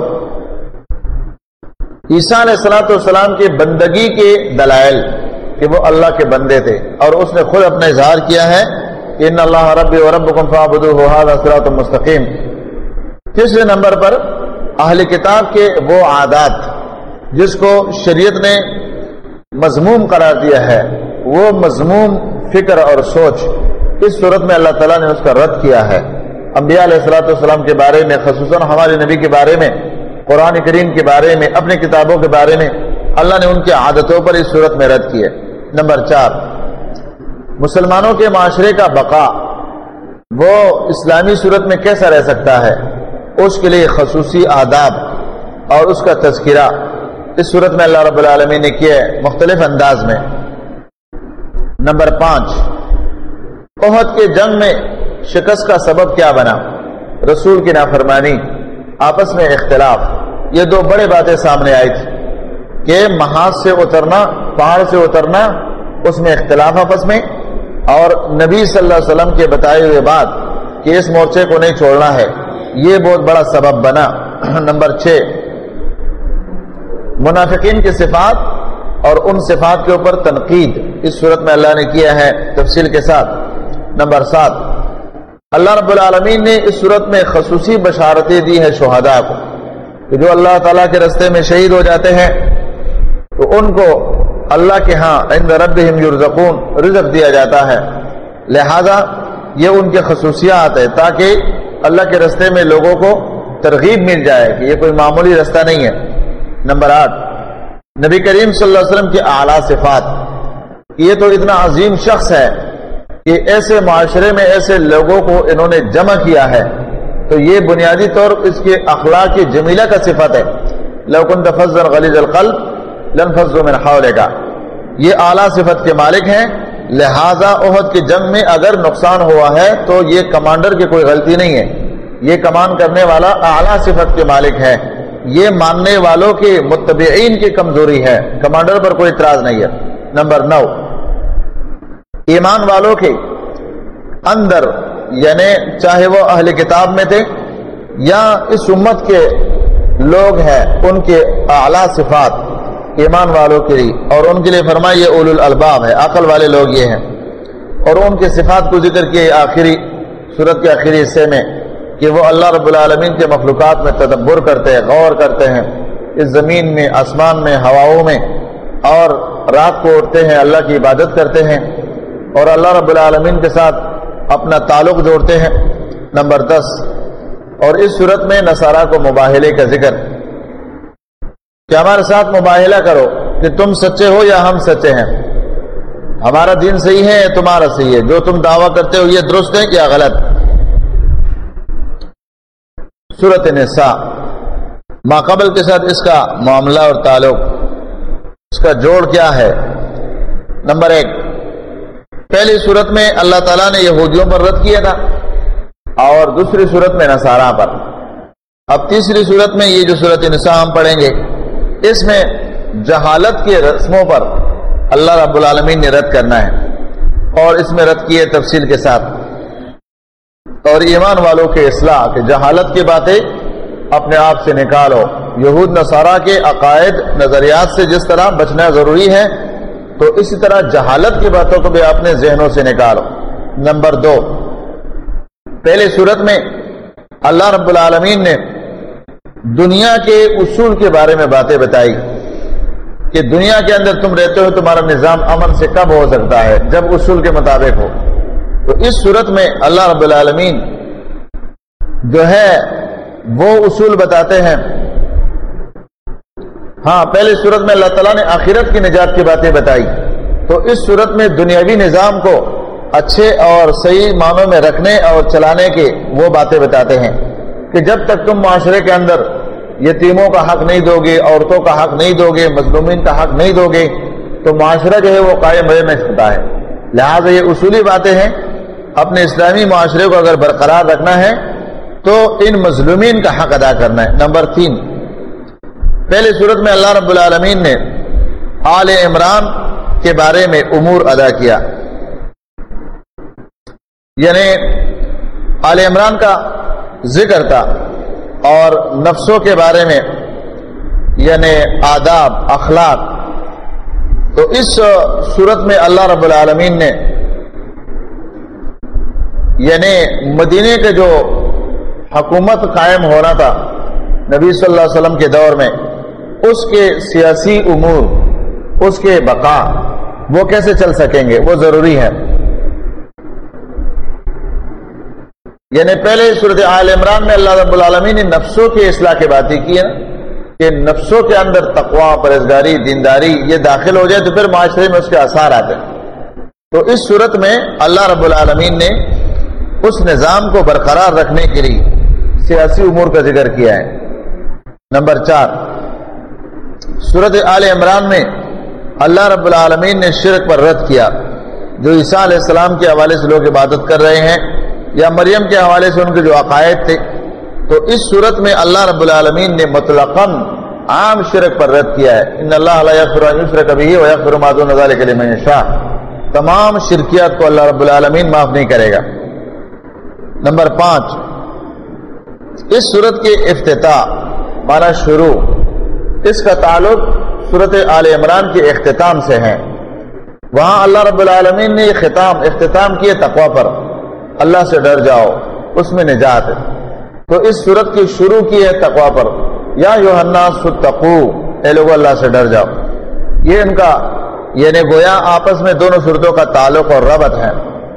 عیسیٰ علیہ السلام کی بندگی کے دلائل کہ وہ اللہ کے بندے تھے، اور اس نے خود اپنا اظہار کیا ہے کہ ان اللہ ربی و ربکم فاعبدوہ ھذا صراط مستقیم. تیسرے نمبر پر اہل کتاب کے وہ عادات جس کو شریعت نے مذموم قرار دیا ہے، وہ مذموم فکر اور سوچ اس صورت میں اللہ تعالیٰ نے اس کا رد کیا ہے. انبیاء علیہ السلام کے بارے میں، خصوصاً ہمارے نبی کے بارے میں، قرآن کریم کے بارے میں، اپنی کتابوں کے بارے میں اللہ نے ان کی عادتوں پر اس صورت میں رد کیے. نمبر 4، مسلمانوں کے معاشرے کا بقا وہ اسلامی صورت میں کیسا رہ سکتا ہے، اس کے لیے خصوصی آداب اور اس کا تذکرہ اس صورت میں اللہ رب العالمین نے کیا ہے مختلف انداز میں. نمبر 5، احد کے جنگ میں شکست کا سبب کیا بنا؟ رسول کی نافرمانی، آپس میں اختلاف. یہ دو بڑے باتیں سامنے آئی تھی کہ محاذ سے اترنا، پہاڑ سے اترنا، اس میں اختلاف آپس میں، اور نبی صلی اللہ علیہ وسلم کے بتائے ہوئے بات کہ اس مورچے کو نہیں چھوڑنا ہے، یہ بہت بڑا سبب بنا. نمبر 6، منافقین کی صفات اور ان صفات کے اوپر تنقید اس صورت میں اللہ نے کیا ہے تفصیل کے ساتھ. نمبر 7، اللہ رب العالمین نے اس صورت میں خصوصی بشارتیں دی ہے شہداء کو کہ جو اللہ تعالیٰ کے راستے میں شہید ہو جاتے ہیں تو ان کو اللہ کے ہاں عند ربہم یرزقون رزق دیا جاتا ہے. لہذا یہ ان کے خصوصیات ہے تاکہ اللہ کے راستے میں لوگوں کو ترغیب مل جائے کہ یہ کوئی معمولی راستہ نہیں ہے. نمبر 8، نبی کریم صلی اللہ علیہ وسلم کی اعلیٰ صفات. یہ تو اتنا عظیم شخص ہے کہ ایسے معاشرے میں ایسے لوگوں کو انہوں نے جمع کیا ہے، تو یہ بنیادی طور اس کے اخلاق جمیلہ کا صفت ہے. لو كنت فظا غلیظ القلب لانفضوا من حولک. یہ اعلیٰ صفت کے مالک ہیں. لہذا احد کی جنگ میں اگر نقصان ہوا ہے تو یہ کمانڈر کی کوئی غلطی نہیں ہے، یہ کمان کرنے والا اعلیٰ صفت کے مالک ہے، یہ ماننے والوں کے متبعین کی کمزوری ہے، کمانڈر پر کوئی اعتراض نہیں ہے. نمبر 9، ایمان والوں کے اندر یعنی چاہے وہ اہل کتاب میں تھے یا اس امت کے لوگ ہیں، ان کے اعلیٰ صفات ایمان والوں کے لیے، اور ان کے لیے فرمایا یہ اولو الالباب ہے، عقل والے لوگ یہ ہیں. اور ان کے صفات کو ذکر کیا آخری سورت کے آخری حصے میں کہ وہ اللہ رب العالمین کے مخلوقات میں تدبر کرتے ہیں، غور کرتے ہیں، اس زمین میں، آسمان میں، ہواؤں میں، اور رات کو اٹھتے ہیں، اللہ کی عبادت کرتے ہیں اور اللہ رب العالمین کے ساتھ اپنا تعلق جوڑتے ہیں. نمبر 10، اور اس صورت میں نصارہ کو مباہلے کا ذکر کہ ہمارے ساتھ مباہلہ کرو کہ تم سچے ہو یا ہم سچے ہیں، ہمارا دین صحیح ہے یا تمہارا صحیح ہے، جو تم دعویٰ کرتے ہو یہ درست ہے یا غلط. سورۃ النساء ما قبل کے ساتھ اس کا معاملہ اور تعلق اس کا جوڑ کیا ہے؟ نمبر 1، پہلی صورت میں اللہ تعالیٰ نے یہودیوں پر رد کیا تھا اور دوسری صورت میں نصارہ پر. اب تیسری صورت میں یہ جو صورت نساء ہم پڑھیں گے، اس میں جہالت کے رسموں پر اللہ رب العالمین نے رد کرنا ہے، اور اس میں رد کیے تفصیل کے ساتھ، اور ایمان والوں کے اصلاح کہ جہالت کی باتیں اپنے آپ سے نکالو. یہود نصارہ کے عقائد نظریات سے جس طرح بچنا ضروری ہے، تو اسی طرح جہالت کی باتوں کو بھی اپنے ذہنوں سے نکالو. نمبر 2، پہلے صورت میں اللہ رب العالمین نے دنیا کے اصول کے بارے میں باتیں بتائی کہ دنیا کے اندر تم رہتے ہو، تمہارا نظام امن سے کب ہو سکتا ہے؟ جب اصول کے مطابق ہو. تو اس صورت میں اللہ رب العالمین جو ہے وہ اصول بتاتے ہیں. ہاں، پہلی صورت میں اللہ تعالیٰ نے آخرت کی نجات کی باتیں بتائی، تو اس صورت میں دنیاوی نظام کو اچھے اور صحیح معنوں میں رکھنے اور چلانے کے وہ باتیں بتاتے ہیں کہ جب تک تم معاشرے کے اندر یتیموں کا حق نہیں دو گے، عورتوں کا حق نہیں دو گے، مظلومین کا حق نہیں دو گے، تو معاشرہ جو ہے وہ قائم رہ نہیں سکتا ہے. لہٰذا یہ اصولی باتیں ہیں. اپنے اسلامی معاشرے کو اگر برقرار رکھنا ہے تو ان مظلومین کا حق ادا کرنا ہے. نمبر 3، پہلی صورت میں اللہ رب العالمین نے آل عمران کے بارے میں امور ادا کیا، یعنی آل عمران کا ذکر تھا، اور نفسوں کے بارے میں یعنی آداب اخلاق. تو اس صورت میں اللہ رب العالمین نے یعنی مدینے کے جو حکومت قائم ہونا تھا نبی صلی اللہ علیہ وسلم کے دور میں، اس کے سیاسی امور، اس کے بقا وہ کیسے چل سکیں گے، وہ ضروری ہے. یعنی پہلے صورت آل عمران میں اللہ رب العالمین نے نفسوں کی اصلاح کی باتیں کی ہے کہ نفسوں کے اندر تقوی، پرہیزگاری، دینداری یہ داخل ہو جائے تو پھر معاشرے میں اس کے اثار آتے ہیں. تو اس صورت میں اللہ رب العالمین نے اس نظام کو برقرار رکھنے کے لیے سیاسی امور کا ذکر کیا ہے. نمبر 4، سورت آل عمران میں اللہ رب العالمین نے شرک پر رد کیا. جو عیسیٰ علیہ السلام کے حوالے سے لوگ عبادت کر رہے ہیں یا مریم کے حوالے سے ان کے جو عقائد تھے، تو اس صورت میں اللہ رب العالمین نے مطلقاً عام شرک پر رد کیا ہے. ان اللہ لا یغفر ان یشرک بہ ویغفر ما دون ذلک لمن یشاء. تمام شرکیات کو اللہ رب العالمین معاف نہیں کرے گا. نمبر 5، اس صورت کے افتتاح مانا شروع، اس کا تعلق صورت آل عمران کے اختتام سے ہے. وہاں اللہ رب العالمین نے اختتام کیے تقوی پر، اللہ سے ڈر جاؤ، اس میں نجات ہے. تو اس صورت کی شروع کی ہے تقوی پر، یا ایھا الناس اتقوا، اے لوگو اللہ سے ڈر جاؤ. یہ ان کا یعنی گویا آپس میں دونوں صورتوں کا تعلق اور ربط ہے.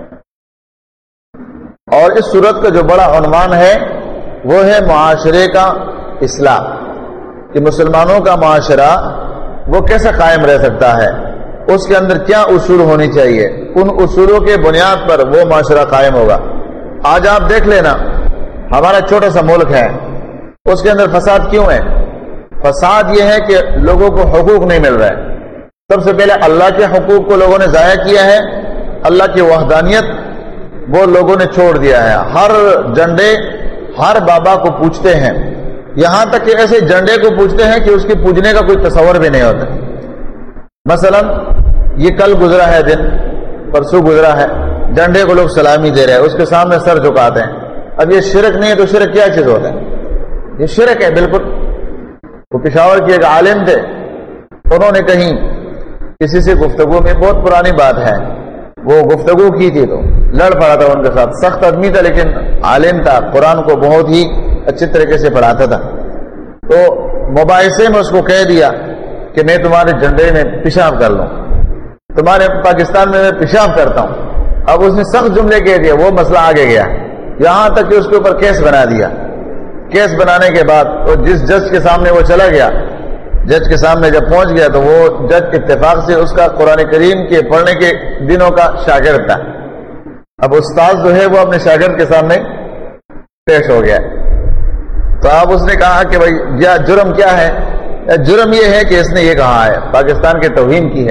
اور اس صورت کا جو بڑا عنوان ہے وہ ہے معاشرے کا اصلاح، کہ مسلمانوں کا معاشرہ وہ کیسے قائم رہ سکتا ہے، اس کے اندر کیا اصول ہونی چاہیے، ان اصولوں کے بنیاد پر وہ معاشرہ قائم ہوگا. آج آپ دیکھ لینا، ہمارا چھوٹا سا ملک ہے، اس کے اندر فساد کیوں ہے؟ فساد یہ ہے کہ لوگوں کو حقوق نہیں مل رہے. سب سے پہلے اللہ کے حقوق کو لوگوں نے ضائع کیا ہے، اللہ کی وحدانیت وہ لوگوں نے چھوڑ دیا ہے. ہر جھنڈے ہر بابا کو پوجتے ہیں، یہاں تک کہ ایسے جھنڈے کو پوجتے ہیں کہ اس کے پوجنے کا کوئی تصور بھی نہیں ہوتا. مثلا یہ کل گزرا ہے دن، پرسوں گزرا ہے، جھنڈے کو لوگ سلامی دے رہے ہیں، اس کے سامنے سر جھکاتے ہیں. اب یہ شرک نہیں ہے تو شرک کیا چیز ہوتا ہے؟ یہ شرک ہے بالکل. وہ پشاور کے ایک عالم تھے، انہوں نے کہیں کسی سے گفتگو میں، بہت پرانی بات ہے، وہ گفتگو کی تھی تو لڑ پڑا تھا ان کے ساتھ. سخت آدمی تھا لیکن عالم تھا، قرآن کو بہت ہی اچھے طریقے سے پڑھاتا تھا. تو مباحثے میں اس کو کہہ دیا کہ میں تمہارے جھنڈے میں پیشاب کر لوں، تمہارے پاکستان میں پیشاب کرتا ہوں. اب اس نے سخت جملے کہہ دیا، وہ مسئلہ آگے گیا، یہاں تک کہ اس کے اوپر کیس بنا دیا. کیس بنانے کے بعد وہ جس جج کے سامنے وہ چلا گیا، جج کے سامنے جب پہنچ گیا تو وہ جج اتفاق سے اس کا قرآن کریم کے پڑھنے کے دنوں کا شاگرد تھا. اب استاد جو ہے وہ اپنے شاگرد کے سامنے پیش ہو گیا. تو اب اس نے کہا کہ بھائی جرم کیا ہے؟ جرم یہ ہے کہ اس نے یہ کہا ہے، پاکستان کے توہین کی ہے۔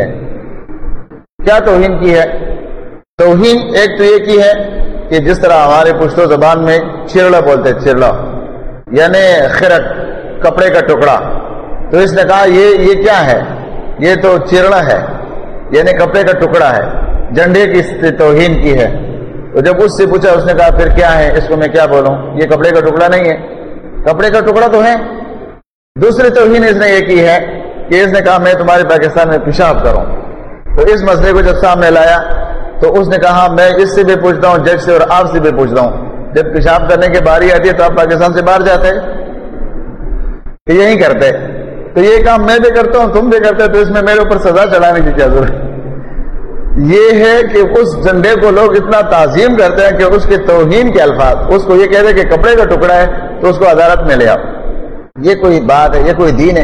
کیا توہین کی ہے؟ توہین ایک تو یہ کی ہے کہ جس طرح ہمارے پشتو زبان میں چرلا بولتے، چرلا یعنی خرق، کپڑے کا ٹکڑا، تو اس نے کہا یہ کیا ہے؟ یہ تو چرلا ہے، یعنی کپڑے کا ٹکڑا ہے، جھنڈے کی توہین کی ہے۔ تو جب اس سے پوچھا، اس نے کہا پھر کیا ہے، اس کو میں کیا بولوں، یہ کپڑے کا ٹکڑا نہیں ہے، کپڑے کا ٹکڑا تو ہے۔ دوسری توہین اس نے یہ کی ہے کہ اس نے کہا میں تمہارے پاکستان میں پیشاب کروں۔ تو اس مسئلے کو جب سامنے لایا تو اس نے کہا میں اس سے بھی پوچھتا ہوں، جج سے اور آپ سے بھی پوچھتا ہوں، جب پیشاب کرنے کی باری آتی ہے تو آپ پاکستان سے باہر جاتے کہ یہی کرتے؟ تو یہ کام میں بھی کرتا ہوں، تم بھی کرتے، تو اس میں میرے اوپر سزا چڑھانے کی کیا ضرورت؟ یہ ہے کہ اس جھنڈے کو لوگ اتنا تعظیم کرتے ہیں کہ اس کے توہین کے الفاظ، اس کو یہ کہتے ہیں کہ کپڑے کا ٹکڑا ہے تو اس کو عدالت میں لے آؤ۔ یہ کوئی بات ہے؟ یہ کوئی دین ہے؟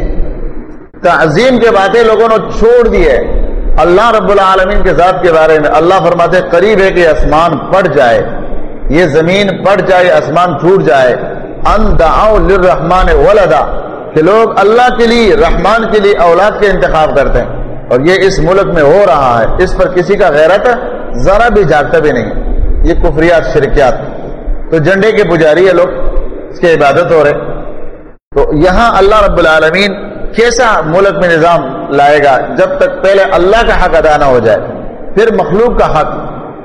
تعظیم کے باتیں لوگوں نے چھوڑ دی ہے۔ اللہ رب العالمین کے ذات کے بارے میں اللہ فرماتے قریب ہے کہ آسمان پھٹ جائے، یہ زمین پھٹ جائے، آسمان ٹوٹ جائے، ان دعوا للرحمن ولدا، کہ لوگ اللہ کے لیے، رحمان کے لیے اولاد کے انتخاب کرتے ہیں، اور یہ اس ملک میں ہو رہا ہے۔ اس پر کسی کا غیرت ذرا بھی جاگتا بھی نہیں۔ یہ کفریات، شرکیات، تو جھنڈے کے پجاری ہے لوگ، اس کی عبادت ہو رہے۔ تو یہاں اللہ رب العالمین کیسا ملک میں نظام لائے گا جب تک پہلے اللہ کا حق ادا نہ ہو جائے، پھر مخلوق کا حق۔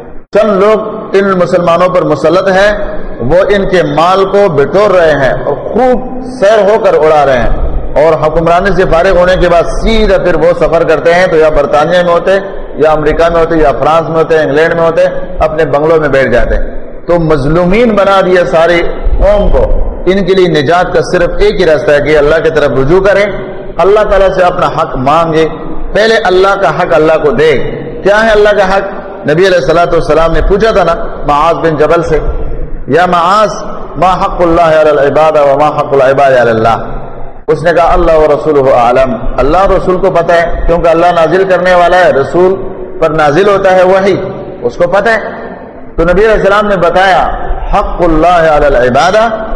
چند لوگ ان مسلمانوں پر مسلط ہیں، وہ ان کے مال کو بٹور رہے ہیں اور خوب سیر ہو کر اڑا رہے ہیں، اور حکمرانی سے فارغ ہونے کے بعد سیدھا پھر وہ سفر کرتے ہیں تو یا برطانیہ میں ہوتے، یا امریکہ میں ہوتے، یا فرانس میں ہوتے، انگلینڈ میں ہوتے، اپنے بنگلوں میں بیٹھ جاتے ہیں۔ تو مظلومین بنا دیا ساری قوم کو۔ ان کے لیے نجات کا صرف ایک ہی راستہ ہے کہ اللہ کی طرف رجوع کریں، اللہ تعالیٰ سے اپنا حق مانگے، پہلے اللہ کا حق اللہ کو دے۔ کیا ہے اللہ کا حق؟ نبی علیہ الصلوۃ والسلام نے پوچھا تھا نا معاذ بن جبل سے، یا معاذ ما حق اللہ علی العباد وما حق العباد علی اللہ؟ اس نے کہا اللہ ورسولہ اعلم، اللہ اور رسول کو پتہ ہے، کیونکہ اللہ نازل کرنے والا ہے، رسول پر نازل ہوتا ہے وحی، اس کو پتہ ہے۔ تو نبی علیہ السلام نے بتایا حق اللہ علی العباد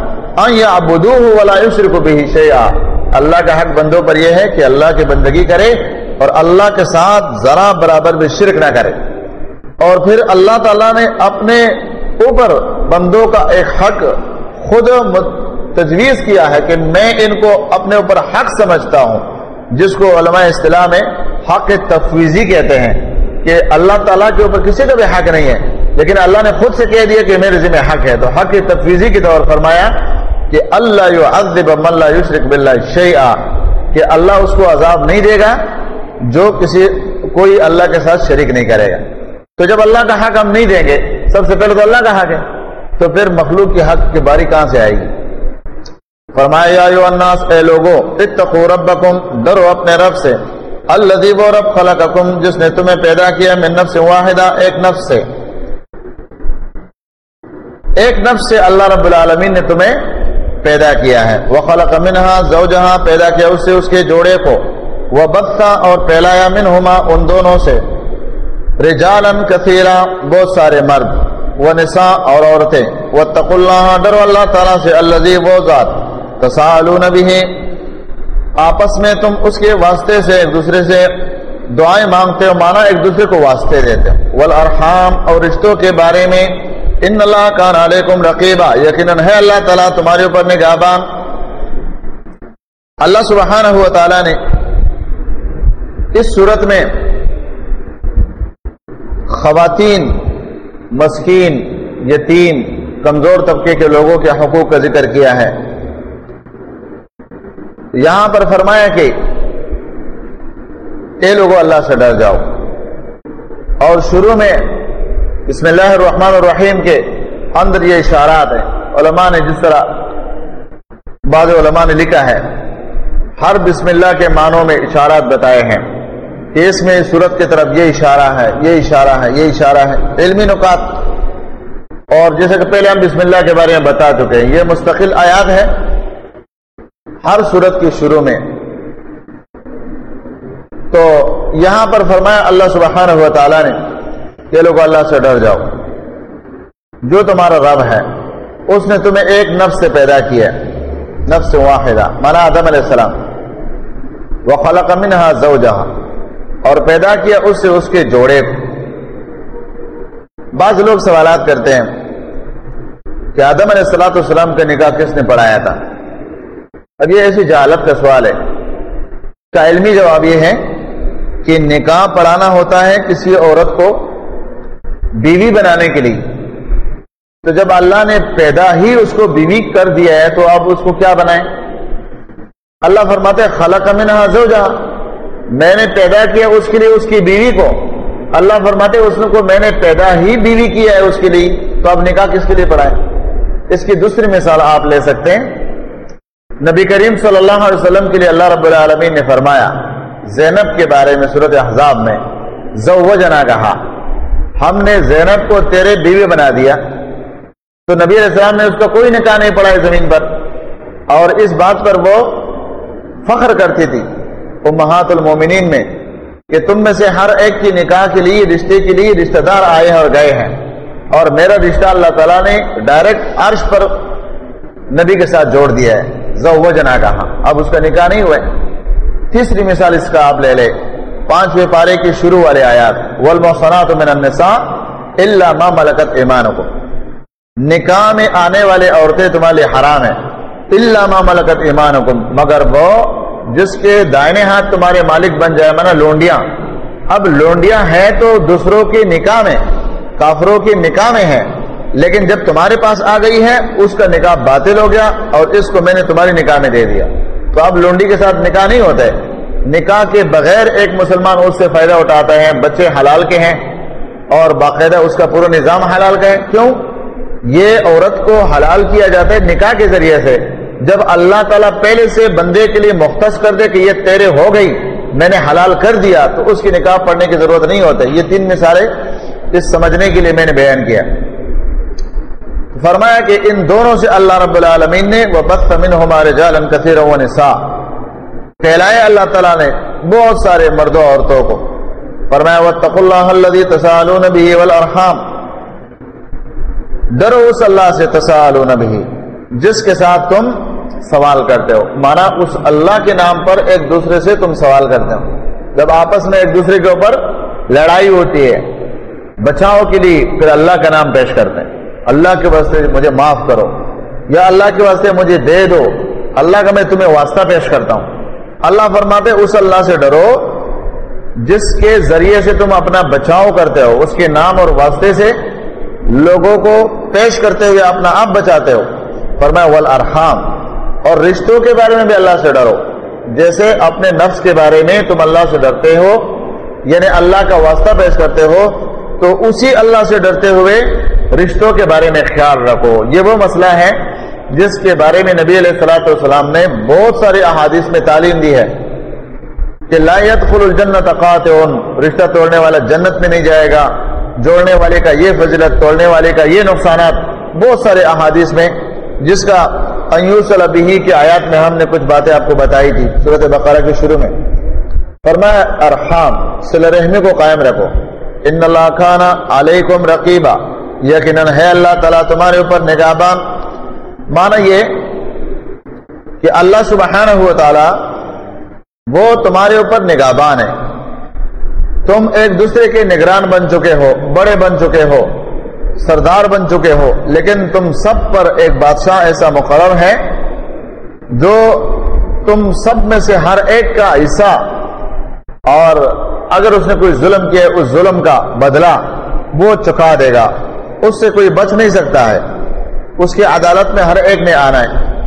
ان یعبدوہ ولا یشرکوا بہ شیئا، اللہ کا حق بندوں پر یہ ہے کہ اللہ کی بندگی کرے اور اللہ کے ساتھ ذرا برابر بھی شرک نہ کرے۔ اور پھر اللہ تعالیٰ نے اپنے اوپر بندوں کا ایک حق خود تجویز کیا ہے کہ میں ان کو اپنے اوپر حق سمجھتا ہوں، جس کو علماء اصطلاح میں حق تفویضی کہتے ہیں، کہ اللہ تعالیٰ کے اوپر کسی کا بھی حق نہیں ہے، لیکن اللہ نے خود سے کہہ دیا کہ میرے ذمہ حق ہے۔ تو حق تفویضی کے طور فرمایا کہ اللہ یعذب من لا یشرک باللہ شیئا، کہ اللہ اس کو عذاب نہیں دے گا جو کوئی اللہ کے ساتھ شریک نہیں کرے گا۔ تو جب اللہ کا حق ہم نہیں دیں گے، سب سے پہلے تو اللہ کا حق ہے، تو پھر مخلوق کے حق کی باری کہاں سے آئے گی؟ فرمایا یا ایھا الناس، اے لوگو، اتقوا ربکم، ڈرو اپنے رب سے، الذی، وہ رب، خلقکم، جس نے تمہیں پیدا کیا، من نفس واحدہ، ایک نفس سے، ایک نفس سے اللہ رب العالمین نے تمہیں پیدا کیا ہے۔ وخلق منہا زوجہا، پیدا کیا اس سے اس کے جوڑے کو، وبث، اور پھیلایا منہما، ان دونوں سے، رجالا کثیرا، بہت سارے مرد، ونساء، اور عورتیں، واتقوا اللہ، ڈرو اللہ تعالیٰ سے، الذی، وہ ذات، تساءلون بہ، آپس میں تم اس کے واسطے سے ایک دوسرے سے دعائیں مانگتے ہو، مانا ایک دوسرے کو واسطے دیتے ہو، والارحام، اور رشتوں کے بارے میں، ان اللہ کان علیکم رقیبا، یقیناً ہے اللہ تعالیٰ تمہارے اوپر نگہبان۔ اللہ سبحانہ و تعالیٰ نے اس صورت میں خواتین، مسکین، یتیم، کمزور طبقے کے لوگوں کے حقوق کا ذکر کیا ہے۔ یہاں پر فرمایا کہ اے لوگوں اللہ سے ڈر جاؤ، اور شروع میں بسم اللہ الرحمن الرحیم کے اندر یہ اشارات ہیں۔ علماء نے جس طرح بعض علماء نے لکھا ہے، ہر بسم اللہ کے معنوں میں اشارات بتائے ہیں کہ اس میں صورت کی طرف یہ اشارہ ہے، یہ اشارہ ہے، یہ اشارہ ہے، علمی نکات۔ اور جیسے کہ پہلے ہم بسم اللہ کے بارے میں بتا چکے ہیں، یہ مستقل آیات ہے ہر صورت کی شروع میں۔ تو یہاں پر فرمایا اللہ سبحانہ و تعالیٰ نے کہ لوگ اللہ سے ڈر جاؤ، جو تمہارا رب ہے اس نے تمہیں ایک نفس سے پیدا کیا، نفس واحدہ، مانا آدم علیہ السلام، وخلق منها زوجها، اور پیدا کیا اس سے اس کے جوڑے کو۔ بعض لوگ سوالات کرتے ہیں کہ آدم علیہ السلام کا نکاح کس نے پڑھایا تھا؟ اب یہ ایسی جہالت کا سوال ہے۔ کا علمی جواب یہ ہے کہ نکاح پڑھانا ہوتا ہے کسی عورت کو بیوی بنانے کے لیے، تو جب اللہ نے پیدا ہی اس کو بیوی کر دیا ہے تو آپ اس کو کیا بنائیں؟ اللہ فرماتے ہیں خلق منها زوجها، میں نے پیدا کیا اس کے لیے اس کی بیوی کو۔ اللہ فرماتے ہیں اس کو میں نے پیدا ہی بیوی کیا ہے اس کے لیے، تو اب نکاح کس کے لیے پڑھائیں؟ اس کی دوسری مثال آپ لے سکتے ہیں، نبی کریم صلی اللہ علیہ وسلم کے لیے اللہ رب العالمین نے فرمایا زینب کے بارے میں سورۃ احزاب میں، زوجنا کہا، ہم نے زینب کو تیرے بیوی بنا دیا۔ تو نبی علیہ السلام نے اس کا کوئی نکاح نہیں پڑھا زمین پر، اور اس بات پر وہ فخر کرتی تھی امہات المومنین میں کہ تم میں سے ہر ایک کی نکاح کے لیے، رشتے کے لیے رشتہ دار آئے ہیں اور گئے ہیں، اور میرا رشتہ اللہ تعالیٰ نے ڈائریکٹ عرش پر نبی کے ساتھ جوڑ دیا ہے، زوجنا کہا، اب اس کا نکاح نہیں ہوا ہے۔ تیسری مثال اس کا آپ لے لے 5ویں پارے کی شروع والے آیات، والمحصنات من النساء الا ما ملکت ایمانکم، نکاح میں آنے والے عورتیں تمہارے لیے حرام ہیں، الا ما ملکت ایمانکم، مگر وہ جس کے دائنے ہاتھ تمہارے مالک بن جائے، مانا لونڈیاں۔ اب لونڈیاں ہیں تو دوسروں کی نکاح میں، کافروں کی نکاح میں ہے، لیکن جب تمہارے پاس آ گئی ہے اس کا نکاح باطل ہو گیا اور اس کو میں نے تمہاری نکاح میں دے دیا، تو اب لونڈی کے ساتھ نکاح نہیں ہوتا ہے۔ نکاح کے بغیر ایک مسلمان اس سے فائدہ اٹھاتا ہے، بچے حلال کے ہیں اور باقاعدہ اس کا پورا نظام حلال کا ہے۔ کیوں؟ یہ عورت کو حلال کیا جاتا ہے نکاح کے ذریعے سے، جب اللہ تعالیٰ پہلے سے بندے کے لیے مختص کر دے کہ یہ تیرے ہو گئی، میں نے حلال کر دیا، تو اس کی نکاح پڑھنے کی ضرورت نہیں ہوتی۔ یہ 3 مثالیں اس سمجھنے کے لیے میں نے بیان کیا۔ فرمایا کہ ان دونوں سے اللہ رب العالمین نے وَبَثَّ مِنْهُمَا رِجَالًا كَثِيرًا وَنِسَاءً، کہلائے اللہ تعالیٰ نے بہت سارے مردوں عورتوں کو۔ فرمایا وَاتَّقُوا اللَّهَ الَّذِي تَسَاءَلُونَ بِهِ وَالْأَرْحَامَ، ڈرو اس اللہ سے، تساءلون بہ، جس کے ساتھ تم سوال کرتے ہو، مانا اس اللہ کے نام پر ایک دوسرے سے تم سوال کرتے ہو۔ جب آپس میں ایک دوسرے کے اوپر لڑائی ہوتی ہے بچاؤ کے لیے، پھر اللہ کا نام پیش کرتے ہیں، اللہ کے واسطے مجھے معاف کرو، یا اللہ کے واسطے مجھے دے دو، اللہ کا میں تمہیں واسطہ پیش کرتا ہوں۔ اللہ فرماتے اس اللہ سے ڈرو جس کے ذریعے سے تم اپنا بچاؤ کرتے ہو، اس کے نام اور واسطے سے لوگوں کو پیش کرتے ہوئے اپنا آپ بچاتے ہو۔ فرمایا والارحام، اور رشتوں کے بارے میں بھی اللہ سے ڈرو، جیسے اپنے نفس کے بارے میں تم اللہ سے ڈرتے ہو، یعنی اللہ کا واسطہ پیش کرتے ہو، تو اسی اللہ سے ڈرتے ہوئے رشتوں کے بارے میں خیال رکھو۔ یہ وہ مسئلہ ہے جس کے بارے میں نبی علیہ الصلوۃ والسلام نے بہت سارے احادیث میں تعلیم دی ہے کہ لا يدخل الجنۃ قاطع، رشتہ توڑنے والا جنت میں نہیں جائے گا، جوڑنے والے کا یہ فضیلت، توڑنے والے کا یہ نقصانات، بہت سارے احادیث میں، جس کا ایوصل بہ کی آیات میں ہم نے کچھ باتیں آپ کو بتائی تھی سورۃ بقرہ کے شروع میں۔ فرمایا ارحام، صلہ رحمی کو قائم رکھو، ان اللہ کان علیکم رقیبا، یقیناً ہے اللہ تعالیٰ تمہارے اوپر نگہبان۔ معنی یہ کہ اللہ سبحانہ و تعالی وہ تمہارے اوپر نگہبان ہے، تم ایک دوسرے کے نگران بن چکے ہو، بڑے بن چکے ہو، سردار بن چکے ہو، لیکن تم سب پر ایک بادشاہ ایسا مقرر ہے جو تم سب میں سے ہر ایک کا حصہ، اور اگر اس نے کوئی ظلم کیا اس ظلم کا بدلہ وہ چکا دے گا، اس سے کوئی بچ نہیں سکتا ہے، اس کی عدالت میں ہر ایک نے آنا ہے۔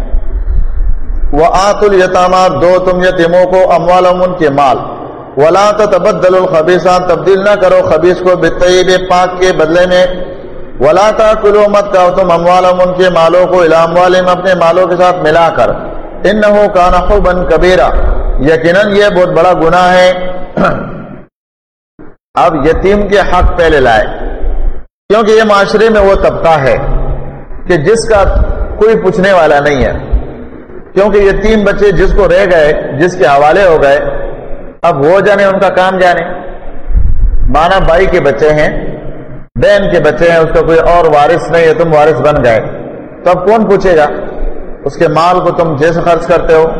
وَآتُوا الْيَتَامَىٰ، دو تم یتیموں کو اموالہم، ان کے مال، وَلَا تَتَبَدَّلُوا الْخَبِيثَ، تبدیل نہ کرو خبیث کو بِالطَّیِّبِ، پاک کے بدلے میں، وَلَا تَأْكُلُوا، مت کھاؤ تم اموالہم، ان کے مالوں کو، إِلَىٰ أَمْوَالِهِمْ، اپنے مالوں کے ساتھ ملا کر، إِنَّهُ كَانَ حُوبًا كَبِيرًا، یقیناً یہ بہت بڑا گناہ ہے۔ اب یتیم کے حق پہلے لائے، کیونکہ یہ معاشرے میں وہ طبقہ ہے کہ جس کا کوئی پوچھنے والا نہیں ہے، کیونکہ یتیم بچے جس کو رہ گئے، جس کے حوالے ہو گئے، اب وہ جانے ان کا کام جانے، مانا بھائی کے بچے ہیں، بہن کے بچے ہیں، اس کا کوئی اور وارث نہیں ہے، تم وارث بن گئے، تو اب کون پوچھے گا؟ اس کے مال کو تم جیسے خرچ کرتے ہو،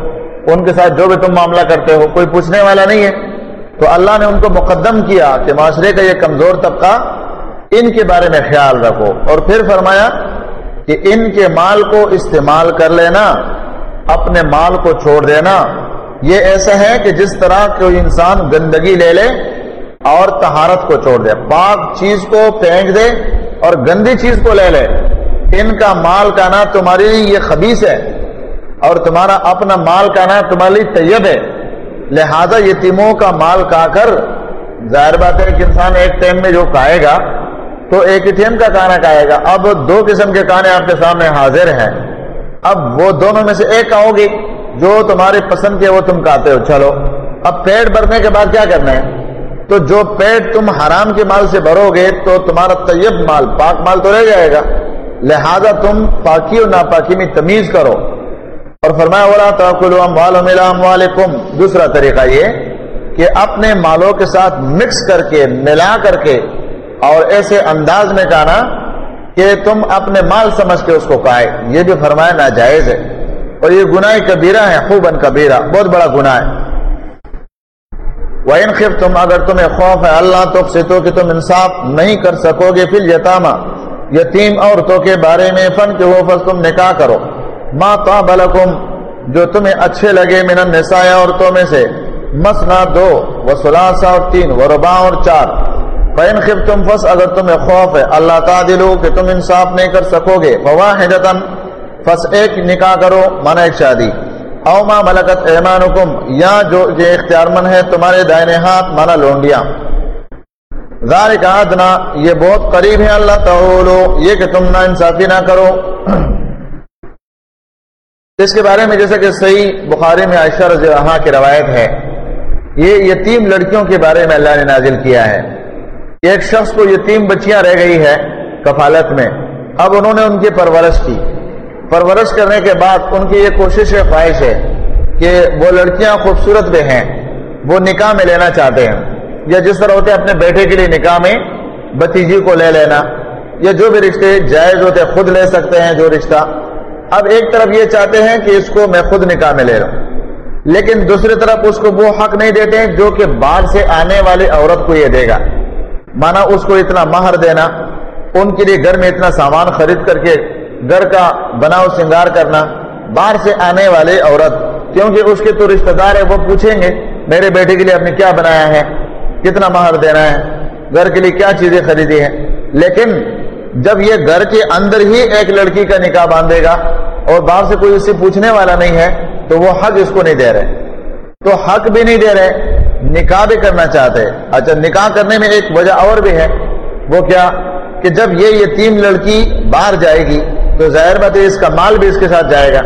ان کے ساتھ جو بھی تم معاملہ کرتے ہو کوئی پوچھنے والا نہیں ہے. تو اللہ نے ان کو مقدم کیا کہ معاشرے کا یہ کمزور طبقہ ان کے بارے میں خیال رکھو. اور پھر فرمایا کہ ان کے مال کو استعمال کر لینا، اپنے مال کو چھوڑ دینا، یہ ایسا ہے کہ جس طرح کوئی انسان گندگی لے لے اور طہارت کو چھوڑ دے، پاک چیز کو پھینک دے اور گندی چیز کو لے لے. ان کا مال کا نا تمہارے لیے یہ خبیث ہے اور تمہارا اپنا مال کا نا تمہارے لیے طیب ہے. لہذا یتیموں کا مال کھا کر، ظاہر بات ہے کہ انسان ایک ٹائم میں جو کھائے گا تو ایک ہی ٹائم کا کھانا کھائے گا. اب دو قسم کے کھانے آپ کے سامنے حاضر ہیں، اب وہ دونوں میں سے ایک کھاؤ گے، جو تمہارے پسند کے وہ تم کھاتے ہو. چلو اب پیٹ بھرنے کے بعد کیا کرنا ہے؟ تو جو پیٹ تم حرام کے مال سے بھرو گے تو تمہارا طیب مال، پاک مال تو رہ جائے گا. لہذا تم پاکی اور ناپاکی میں تمیز کرو. اور فرمایا وَلَا تَأْكُلُوا أَمْوَالَهُمْ إِلَىٰ أَمْوَالِكُمْ. دوسرا طریقہ یہ کہ اپنے مالوں کے ساتھ مکس کر کے، ملا کر کے اور ایسے انداز میں کھانا کہ تم اپنے مال سمجھ کے اس کو کھائے، یہ بھی فرمایا ناجائز ہے. اور یہ گناہ کبیرہ ہے، خوباً کبیرہ، بہت بڑا گناہ ہے. وَإِنْ خِفْتُمْ، اگر تمہیں خوف ہے اللہ تقسطوا کہ تم انصاف نہیں کر سکو گے، فی الیتامى، یتیم عورتوں کے بارے میں، فانکحوا، پس تم نکاح کرو، ما طاب لکم، جو تمہیں اچھے لگے، من النساء، عورتوں میں سے، مثنی، دو، وثلاث، اور تین، ورباع، اور چار. فَإِنْ خِفْتُمْ، پس اگر تمہیں خوف ہے اللہ تعدلوا کہ تم انصاف نہیں کر سکو گے، فواحدۃ، پس ایک نکاح کرو، مانا ایک شادی، او ما ملکت ایمانکم، یا جو یہ اختیار مند ہے تمہارے دائنے ہاتھ، مانا لونڈیاں. ذالک ادنی، یہ بہت قریب ہے، اللہ تعالی، یہ کہ تم نا انصافی نہ کرو. اس کے بارے میں جیسے کہ صحیح بخاری میں عائشہ رضی اللہ عنہا کی روایت ہے، یہ یتیم لڑکیوں کے بارے میں اللہ نے نازل کیا ہے. ایک شخص کو یتیم بچیاں رہ گئی ہے کفالت میں، اب انہوں نے ان کی پرورش کی. پرورش کرنے کے بعد ان کی یہ کوشش ہے، خواہش ہے کہ وہ لڑکیاں خوبصورت بھی ہیں، وہ نکاح میں لینا چاہتے ہیں، یا جس طرح ہوتے اپنے بیٹے کے لیے نکاح میں بھتیجی کو لے لینا، یا جو بھی رشتے جائز ہوتے خود لے سکتے ہیں جو رشتہ. اب ایک طرف یہ چاہتے ہیں کہ اس کو میں خود نکاح میں لے رہا ہوں، لیکن دوسری طرف اس کو وہ حق نہیں دیتے جو کہ باہر سے آنے والی عورت کو یہ دے گا. مانا اس کو اتنا مہر دینا، ان کے لیے گھر میں اتنا سامان خرید کر کے گھر کا بناؤ سنگار کرنا. باہر سے آنے والی عورت، کیونکہ اس کے تو رشتہ دار ہے، وہ پوچھیں گے میرے بیٹے کے لیے آپ نے کیا بنایا ہے، کتنا مہر دینا ہے، گھر کے لیے کیا چیزیں خریدی ہیں. لیکن جب یہ گھر کے اندر ہی ایک لڑکی کا نکاح باندھے گا اور باہر سے کوئی اسے پوچھنے والا نہیں ہے تو وہ حق اس کو نہیں دے رہے. تو حق بھی نہیں دے رہے، نکاح بھی کرنا چاہتے. اچھا، نکاح کرنے میں ایک وجہ اور بھی ہے، وہ کیا کہ جب یہ یتیم لڑکی باہر جائے گی تو ظاہر بات ہے اس کا مال بھی اس کے ساتھ جائے گا.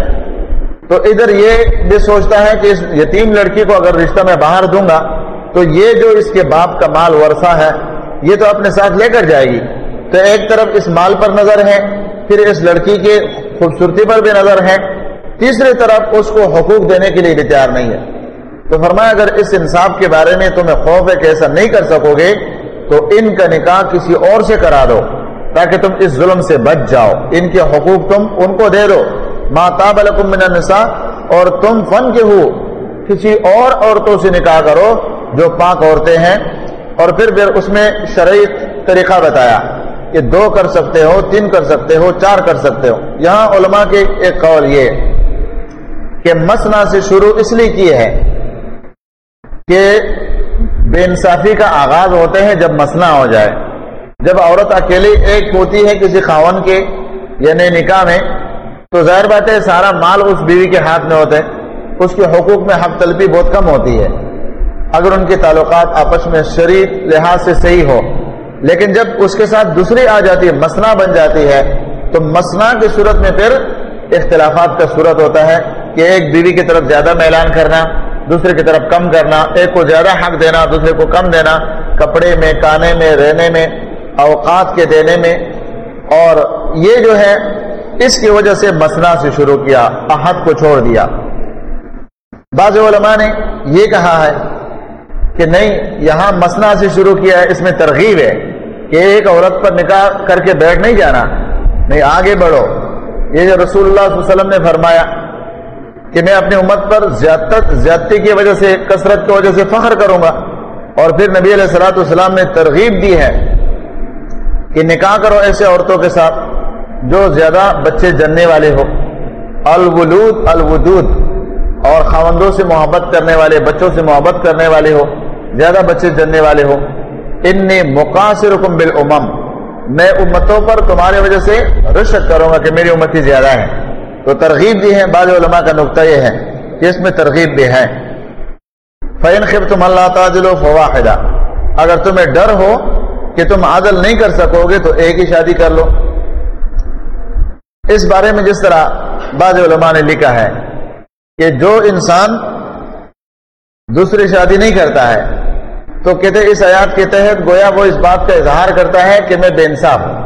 تو ادھر یہ بھی سوچتا ہے کہ اس یتیم لڑکی کو اگر رشتہ میں باہر دوں گا تو یہ جو اس کے باپ کا مال ورثہ ہے یہ تو اپنے ساتھ لے کر جائے گی. تو ایک طرف اس مال پر نظر ہے، پھر اس لڑکی کے خوبصورتی پر بھی نظر ہے، تیسری طرف اس کو حقوق دینے کے لیے بھی تیار نہیں ہے. تو فرمایا اگر اس انصاف کے بارے میں تمہیں خوف ہے کہ ایسا نہیں کر سکو گے تو ان کا نکاح کسی اور سے کرا دو تاکہ تم اس ظلم سے بچ جاؤ. ان کے حقوق تم ان کو دے دو. ما طاب لکم من النساء، اور تم فانکحوا، کسی اور عورتوں سے نکاح کرو جو پاک عورتیں ہیں. اور پھر اس میں شرعی طریقہ بتایا کہ 2 کر سکتے ہو، 3 کر سکتے ہو، 4 کر سکتے ہو. یہاں علماء کے ایک قول یہ کہ مثنی سے شروع اس لیے کی ہے کہ بے انصافی کا آغاز ہوتے ہیں جب مثنی ہو جائے. جب عورت اکیلی ایک ہوتی ہے کسی خاون کے یعنی نکاح میں تو ظاہر بات ہے سارا مال اس بیوی کے ہاتھ میں ہوتا ہے، اس کے حقوق میں حق طلبی بہت کم ہوتی ہے اگر ان کے تعلقات آپس میں شرعی لحاظ سے صحیح ہو. لیکن جب اس کے ساتھ دوسری آ جاتی ہے، مثنی بن جاتی ہے، تو مثنی کی صورت میں پھر اختلافات کا صورت ہوتا ہے کہ ایک بیوی کی طرف زیادہ میلان کرنا، دوسرے کی طرف کم کرنا، ایک کو زیادہ حق دینا دوسرے کو کم دینا، کپڑے میں، کھانے میں، رہنے میں، اوقات کے دینے میں. اور یہ جو ہے اس کی وجہ سے مثنی سے شروع کیا، احد کو چھوڑ دیا. بعض علماء نے یہ کہا ہے کہ نہیں، یہاں مثنی سے شروع کیا ہے، اس میں ترغیب ہے کہ ایک عورت پر نکاح کر کے بیٹھ نہیں جانا، نہیں، آگے بڑھو. یہ جو رسول اللہ صلی اللہ علیہ وسلم نے فرمایا کہ میں اپنی امت پر زیادتی کی وجہ سے، کثرت کی وجہ سے فخر کروں گا۔ اور پھر نبی علیہ الصلوۃ والسلام نے ترغیب دی ہے کہ نکاح کرو ایسے عورتوں کے ساتھ جو زیادہ بچے جننے والے ہو، الولود الودود، اور خاوندوں سے محبت کرنے والے، بچوں سے محبت کرنے والے ہو، زیادہ بچے جننے والے ہو۔ انی مقاصرکم بالامم، میں امتوں پر تمہارے وجہ سے رشک کروں گا کہ میری امتی زیادہ ہے۔ تو ترغیب دی ہے۔ بعض علماء کا نقطہ یہ ہے کہ اس میں ترغیب بھی ہے۔ فَإِنْ خِفْتُمْ أَلَّا تَعْدِلُوا فَوَاحِدَةً، اگر تمہیں ڈر ہو کہ تم عدل نہیں کر سکو گے تو ایک ہی شادی کر لو۔ اس بارے میں جس طرح بعض علماء نے لکھا ہے کہ جو انسان دوسری شادی نہیں کرتا ہے تو کہتے اس آیات کے تحت گویا وہ اس بات کا اظہار کرتا ہے کہ میں بے انصاف ہوں۔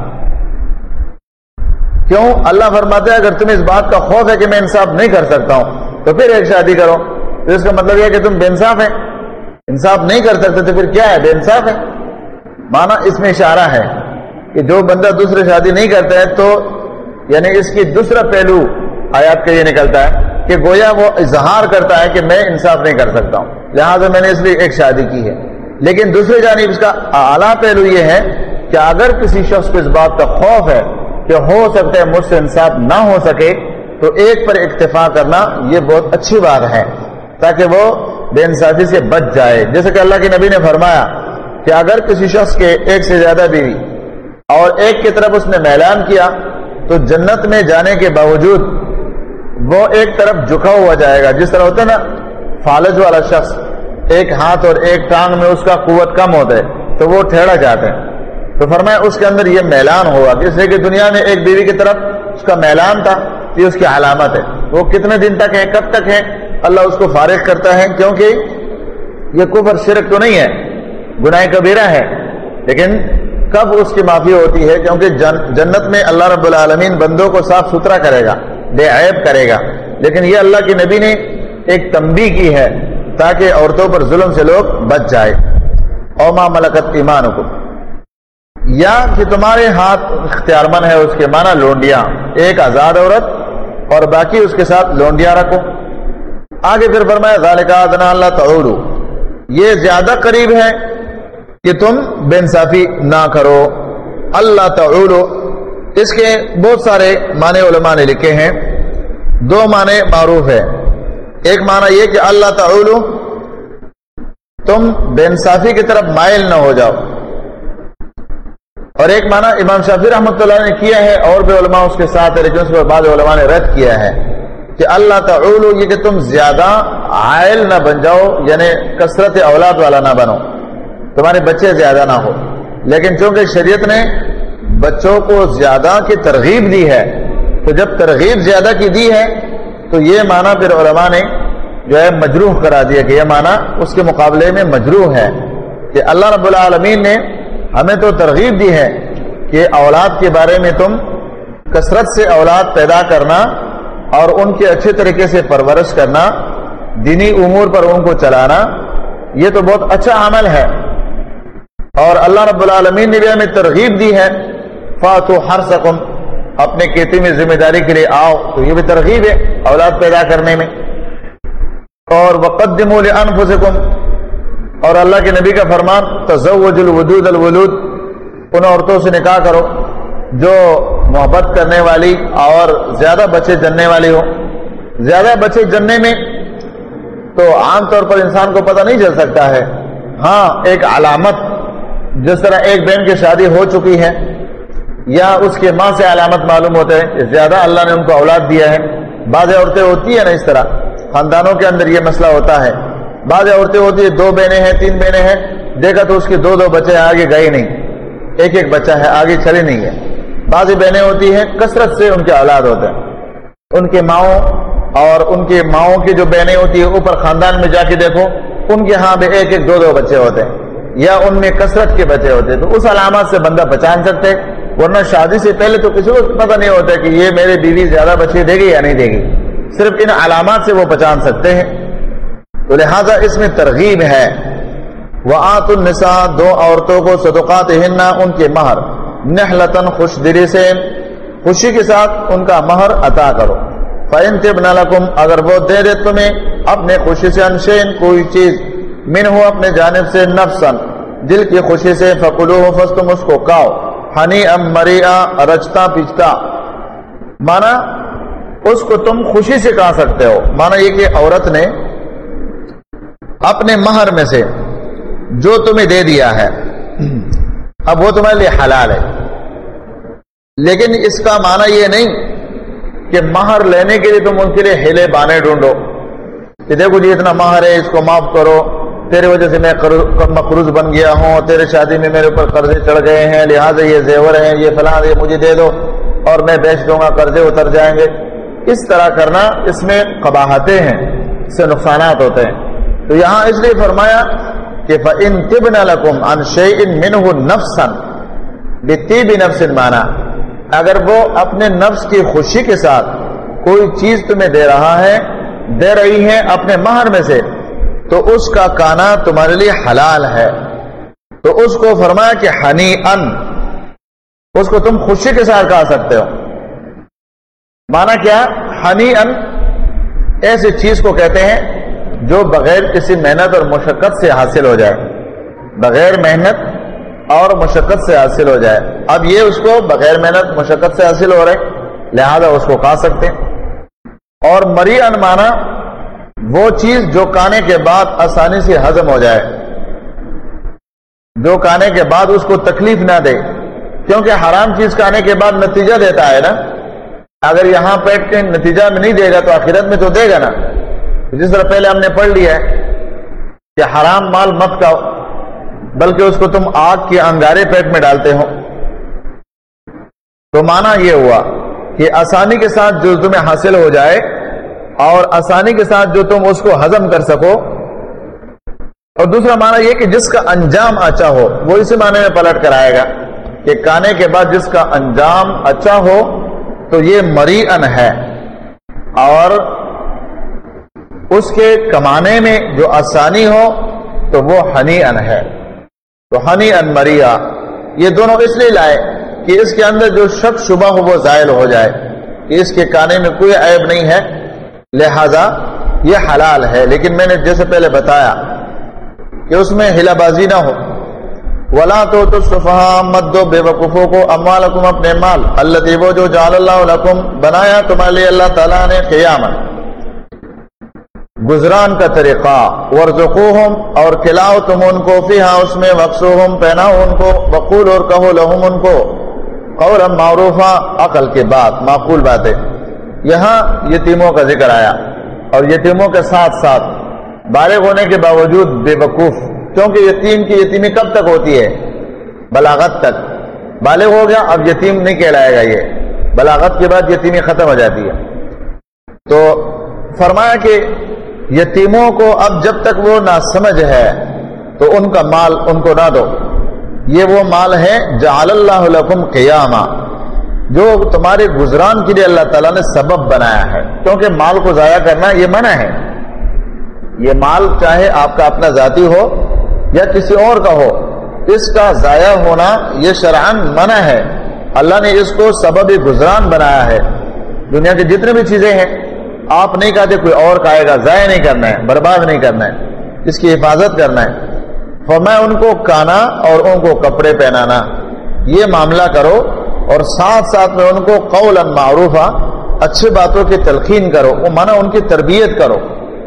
کیوں؟ اللہ فرماتا ہے اگر تمہیں اس بات کا خوف ہے کہ میں انصاف نہیں کر سکتا ہوں تو پھر ایک شادی کرو۔ تو اس کا مطلب یہ ہے کہ تم بے انصاف ہے، انصاف نہیں کر سکتے تو پھر کیا ہے؟ بے انصاف ہے۔ معنی اس میں اشارہ ہے کہ جو بندہ دوسری شادی نہیں کرتا ہے تو یعنی اس کی دوسرا پہلو آیات کا یہ نکلتا ہے کہ گویا وہ اظہار کرتا ہے کہ میں انصاف نہیں کر سکتا ہوں، لہٰذا میں نے اس لیے ایک شادی کی ہے۔ لیکن دوسری جانب اس کا اعلیٰ پہلو یہ ہے کہ اگر کسی شخص کو اس بات کا خوف ہے کہ ہو سکتا ہے مجھ سے انصاف نہ ہو سکے تو ایک پر اکتفا کرنا یہ بہت اچھی بات ہے تاکہ وہ بے انصافی سے بچ جائے۔ جیسے کہ اللہ کے نبی نے فرمایا کہ اگر کسی شخص کے ایک سے زیادہ بیوی اور ایک کی طرف اس نے میلان کیا تو جنت میں جانے کے باوجود وہ ایک طرف جھکا ہوا جائے گا، جس طرح ہوتا ہے نا فالج والا شخص، ایک ہاتھ اور ایک ٹانگ میں اس کا قوت کم ہوتا ہے تو وہ ٹھہرا جاتا ہے۔ تو فرمایا اس کے اندر یہ میلان ہوا، اس لیے کہ دنیا میں ایک بیوی کی طرف اس کا میلان تھا، یہ اس کی علامت ہے۔ وہ کتنے دن تک ہے، کب تک ہے، اللہ اس کو فارغ کرتا ہے، کیونکہ یہ کفر شرک تو نہیں ہے، گناہ کبیرہ ہے، لیکن کب اس کی معافی ہوتی ہے؟ کیونکہ جنت میں اللہ رب العالمین بندوں کو صاف ستھرا کرے گا، بے عیب کرے گا۔ لیکن یہ اللہ کے نبی نے ایک تنبیہ کی ہے تاکہ عورتوں پر ظلم سے لوگ بچ جائے۔ او ما ملکت ایمانکم، یا کہ تمہارے ہاتھ اختیار مند ہے، اس کے معنی لونڈیاں، ایک آزاد عورت اور باقی اس کے ساتھ لونڈیاں رکھو۔ آگے پھر فرمایا ذالک ادنی الا تعولوا، یہ زیادہ قریب ہے کہ تم بے انصافی نہ کرو۔ اللہ تعولوا، اس کے بہت سارے معنی علماء نے لکھے ہیں، دو معنی معروف ہے۔ ایک معنی یہ کہ اللہ تعولوا، تم بے انصافی کی طرف مائل نہ ہو جاؤ، اور ایک معنی امام شافعی رحمۃ اللہ نے کیا ہے اور بھی علماء اس کے ساتھ ہے، لیکن اس پر بعض علماء نے رد کیا ہے کہ اللہ تعولوا یہ کہ تم زیادہ عائل نہ بن جاؤ، یعنی کثرت اولاد والا نہ بنو، تمہارے بچے زیادہ نہ ہو۔ لیکن چونکہ شریعت نے بچوں کو زیادہ کی ترغیب دی ہے تو جب ترغیب زیادہ کی دی ہے تو یہ معنی پھر علماء نے جو ہے مجروح کرا دیا کہ یہ معنی اس کے مقابلے میں مجروح ہے کہ اللہ رب العالمین نے ہمیں تو ترغیب دی ہے کہ اولاد کے بارے میں تم کثرت سے اولاد پیدا کرنا اور ان کے اچھے طریقے سے پرورش کرنا، دینی امور پر ان کو چلانا، یہ تو بہت اچھا عمل ہے، اور اللہ رب العالمین نے بھی ہمیں ترغیب دی ہے فاتوا حرثکم، اپنے کھیتی میں ذمہ داری کے لیے آؤ، تو یہ بھی ترغیب ہے اولاد پیدا کرنے میں۔ اور وقدموا لانفسکم، اور اللہ کے نبی کا فرمان تزوجوا الودود الولود، ان عورتوں سے نکاح کرو جو محبت کرنے والی اور زیادہ بچے جننے والی ہو۔ زیادہ بچے جننے میں تو عام طور پر انسان کو پتہ نہیں چل سکتا ہے، ہاں ایک علامت، جس طرح ایک بہن کی شادی ہو چکی ہے یا اس کے ماں سے علامت معلوم ہوتا ہے کہ زیادہ اللہ نے ان کو اولاد دیا ہے۔ بعض عورتیں ہوتی ہیں نا اس طرح، خاندانوں کے اندر یہ مسئلہ ہوتا ہے، بعض عورتیں ہوتی ہیں 2 بہنیں ہیں 3 بہنیں ہیں، دیکھا تو اس کے 2 بچے آگے گئے نہیں، ایک بچہ ہے آگے چلے نہیں ہے۔ بعض بہنیں ہوتی ہیں کثرت سے ان کے اولاد ہوتے ہیں، ان کے ماؤں اور ان کے ماؤں کی جو بہنیں ہوتی ہیں اوپر خاندان میں جا کے دیکھو ان کے ہاں بھی 1-2 بچے ہوتے ہیں، یا ان میں کثرت کے بچے ہوتے ہیں، تو اس علامات سے بندہ پہچان سکتے، ورنہ شادی سے پہلے تو کسی کو پتہ نہیں ہوتا کہ یہ میری بیوی زیادہ بچے دے گی یا نہیں دے گی، صرف ان علامات سے وہ پہچان سکتے ہیں۔ تو لہذا اس میں ترغیب ہے۔ وآتوا النساء، دو عورتوں کو صدقاتہن، ان کے مہر، نحلتن، خوش دلی سے، خوشی کے ساتھ ان کا مہر عطا کرو۔ فَإِن تِبْنَ لَكُمْ اگر وہ دے دے تمہیں اپنے خوشی سے انشین کوئی چیز منہ اپنے جانب سے نفسن دل کی خوشی سے فَقُلُوهُ پس تم اس کو کھاؤ حنیئا مریئا رچتا پیچتا، مانا اس کو تم خوشی سے کھا سکتے ہو. مانا یہ کہ عورت نے اپنے مہر میں سے جو تمہیں دے دیا ہے اب وہ تمہارے لیے حلال ہے، لیکن اس کا معنی یہ نہیں کہ مہر لینے کے لیے تم ان کے لیے ہیلے بانے ڈھونڈو کہ دیکھو جی اتنا مہر ہے اس کو معاف کرو، تیرے وجہ سے میں مقروض بن گیا ہوں، تیرے شادی میں میرے اوپر قرضے چڑھ گئے ہیں، لہٰذا یہ زیور ہیں، یہ فلاں، یہ مجھے دے دو اور میں بیچ دوں گا، قرضے اتر جائیں گے. اس طرح کرنا اس میں قباحتیں ہیں، اس سے نقصانات ہوتے ہیں. تو یہاں اس لیے فرمایا کہ فَإِن تِبْنَ لَكُمْ عَنْ شَيْءٍ مِّنْهُ نَفْسًا بِطِيبِ نَفْسٍ مانا اگر وہ اپنے نفس کی خوشی کے ساتھ کوئی چیز تمہیں دے رہا ہے، دے رہی ہے اپنے مہر میں سے، تو اس کا کھانا تمہارے لیے حلال ہے. تو اس کو فرمایا کہ حنیئن، اس کو تم خوشی کے ساتھ کھا سکتے ہو. مانا کیا؟ حنیئن ایسی چیز کو کہتے ہیں جو بغیر کسی محنت اور مشقت سے حاصل ہو جائے، بغیر محنت اور مشقت سے حاصل ہو جائے. اب یہ اس کو بغیر محنت مشقت سے حاصل ہو رہے، لہذا اس کو کھا سکتے ہیں. اور مریئن مانا وہ چیز جو کھانے کے بعد آسانی سے ہضم ہو جائے، جو کھانے کے بعد اس کو تکلیف نہ دے، کیونکہ حرام چیز کھانے کے بعد نتیجہ دیتا ہے نا. اگر یہاں پیٹ کے نتیجہ میں نہیں دے گا تو آخرت میں تو دے گا نا. جس طرح پہلے ہم نے پڑھ لیا ہے کہ حرام مال مت کھاؤ، بلکہ اس کو تم آگ کے انگارے پیٹ میں ڈالتے ہو. تو معنی یہ ہوا کہ آسانی کے ساتھ جو تمہیں حاصل ہو جائے اور آسانی کے ساتھ جو تم اس کو ہضم کر سکو. اور دوسرا معنی یہ کہ جس کا انجام اچھا ہو، وہ اسی معنی میں پلٹ کر آئے گا کہ کھانے کے بعد جس کا انجام اچھا ہو تو یہ مریئن ہے، اور اس کے کمانے میں جو آسانی ہو تو وہ حنیئن ہے. تو حنیئن مریئا یہ دونوں اس لیے لائے کہ اس کے اندر جو شک شبہ ہو وہ زائل ہو جائے کہ اس کے کھانے میں کوئی عیب نہیں ہے، لہذا یہ حلال ہے. لیکن میں نے جیسے پہلے بتایا کہ اس میں ہلا بازی نہ ہو. ولا تو السفہاء مت دو بے وقوفوں کو اموالکم اپنے مال الذی وہ جو جعل اللہ لکم بنایا تمہارے لیے اللہ تعالیٰ نے قیاما گزران کا طریقہ، ورزقوہم اور کھلاؤ تم ان کو فیہا اس میں، وقصوہم پہناؤ ان کو، وقول اور کہو لہم ان کو قولا معروفا عقل کے بات، معقول باتیں. یہاں یتیموں کا ذکر آیا اور یتیموں کے ساتھ ساتھ بالغ ہونے کے باوجود بے وقوف، کیونکہ یتیم کی یتیمی کب تک ہوتی ہے؟ بلاغت تک. بالغ ہو گیا اب یتیم نہیں کہلائے گا، یہ بلاغت کے بعد یتیمی ختم ہو جاتی ہے. تو فرمایا کہ یتیموں کو اب جب تک وہ ناسمجھ ہے تو ان کا مال ان کو نہ دو. یہ وہ مال ہے جعل اللہ لکم قیاما، جو تمہارے گزران کے لیے اللہ تعالیٰ نے سبب بنایا ہے. کیونکہ مال کو ضائع کرنا یہ منع ہے. یہ مال چاہے آپ کا اپنا ذاتی ہو یا کسی اور کا ہو، اس کا ضائع ہونا یہ شرعاً منع ہے. اللہ نے اس کو سبب گزران بنایا ہے. دنیا کی جتنے بھی چیزیں ہیں آپ نہیں کہتے کوئی اور کھائے گا، ضائع نہیں کرنا ہے، برباد نہیں کرنا ہے، اس کی حفاظت کرنا ہے. فرمایا ان کو کھانا اور ان کو کپڑے پہنانا یہ معاملہ کرو، اور ساتھ ساتھ میں ان کو قولا معروفا اچھی باتوں کی تلقین کرو، وہ مانا ان کی تربیت کرو.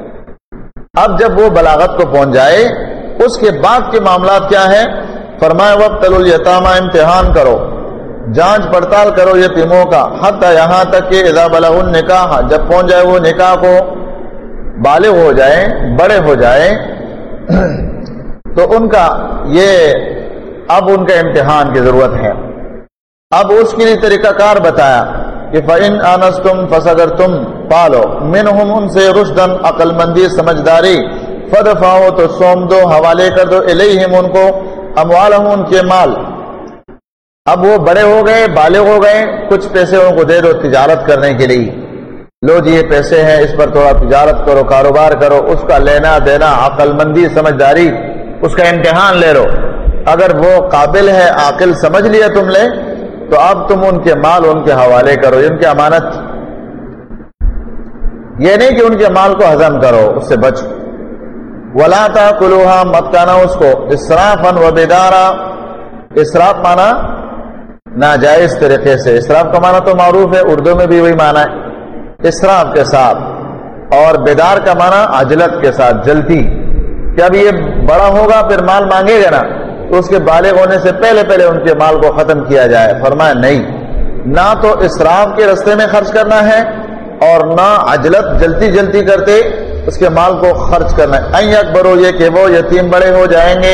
اب جب وہ بلاغت کو پہنچ جائے اس کے بعد کے معاملات کیا ہے؟ فرمایا وابتلوا الیتامی، امتحان کرو، جانچ پڑتال کرو یتیموں کا، حتی یہاں تک کہ اذا بلغوا النکاح، جب پہنچ جائے وہ نکاح کو، بالغ ہو جائے، بڑے ہو جائے، تو ان کا یہ اب ان کا امتحان کی ضرورت ہے. اب اس کے لیے طریقہ کار بتایا کہ فَإِنْ آنَسْتُمْ پس اگر تم پالو منہم ان سے رشدن عقل مندی سمجھداری، فدفعوا تو سوم دو، حوالے کر دو، الیہم ان کو، اموالہم ان کے مال. اب وہ بڑے ہو گئے، بالغ ہو گئے، کچھ پیسے ان کو دے دو تجارت کرنے کے لیے. لو جی یہ پیسے ہیں، اس پر تھوڑا تجارت کرو، کاروبار کرو، اس کا لینا دینا، عقل مندی سمجھداری، اس کا امتحان لے لو. اگر وہ قابل ہے، عاقل سمجھ لیا تم نے، تو اب تم ان کے مال ان کے حوالے کرو، ان کی امانت. یہ نہیں کہ ان کے مال کو ہضم کرو، اس سے بچو۔ ولا تاکلوها، مت کھانا اس کو، اسرافا و بدارا، اسراف مانا ناجائز طریقے سے، اسراف کا معنی تو معروف ہے، اردو میں بھی وہی معنی ہے، اسراف کے ساتھ، اور بیدار کا معنی عجلت کے ساتھ، جلدی، کہ اب یہ بڑا ہوگا پھر مال مانگے گا نا، تو اس کے بالغ ہونے سے پہلے پہلے ان کے مال کو ختم کیا جائے۔ فرمایا نہیں، نہ تو اسراف کے رستے میں خرچ کرنا ہے اور نہ عجلت جلدی جلدی کرتے اس کے مال کو خرچ کرنا ہے۔ این اکبرو، یہ کہ وہ یتیم بڑے ہو جائیں گے،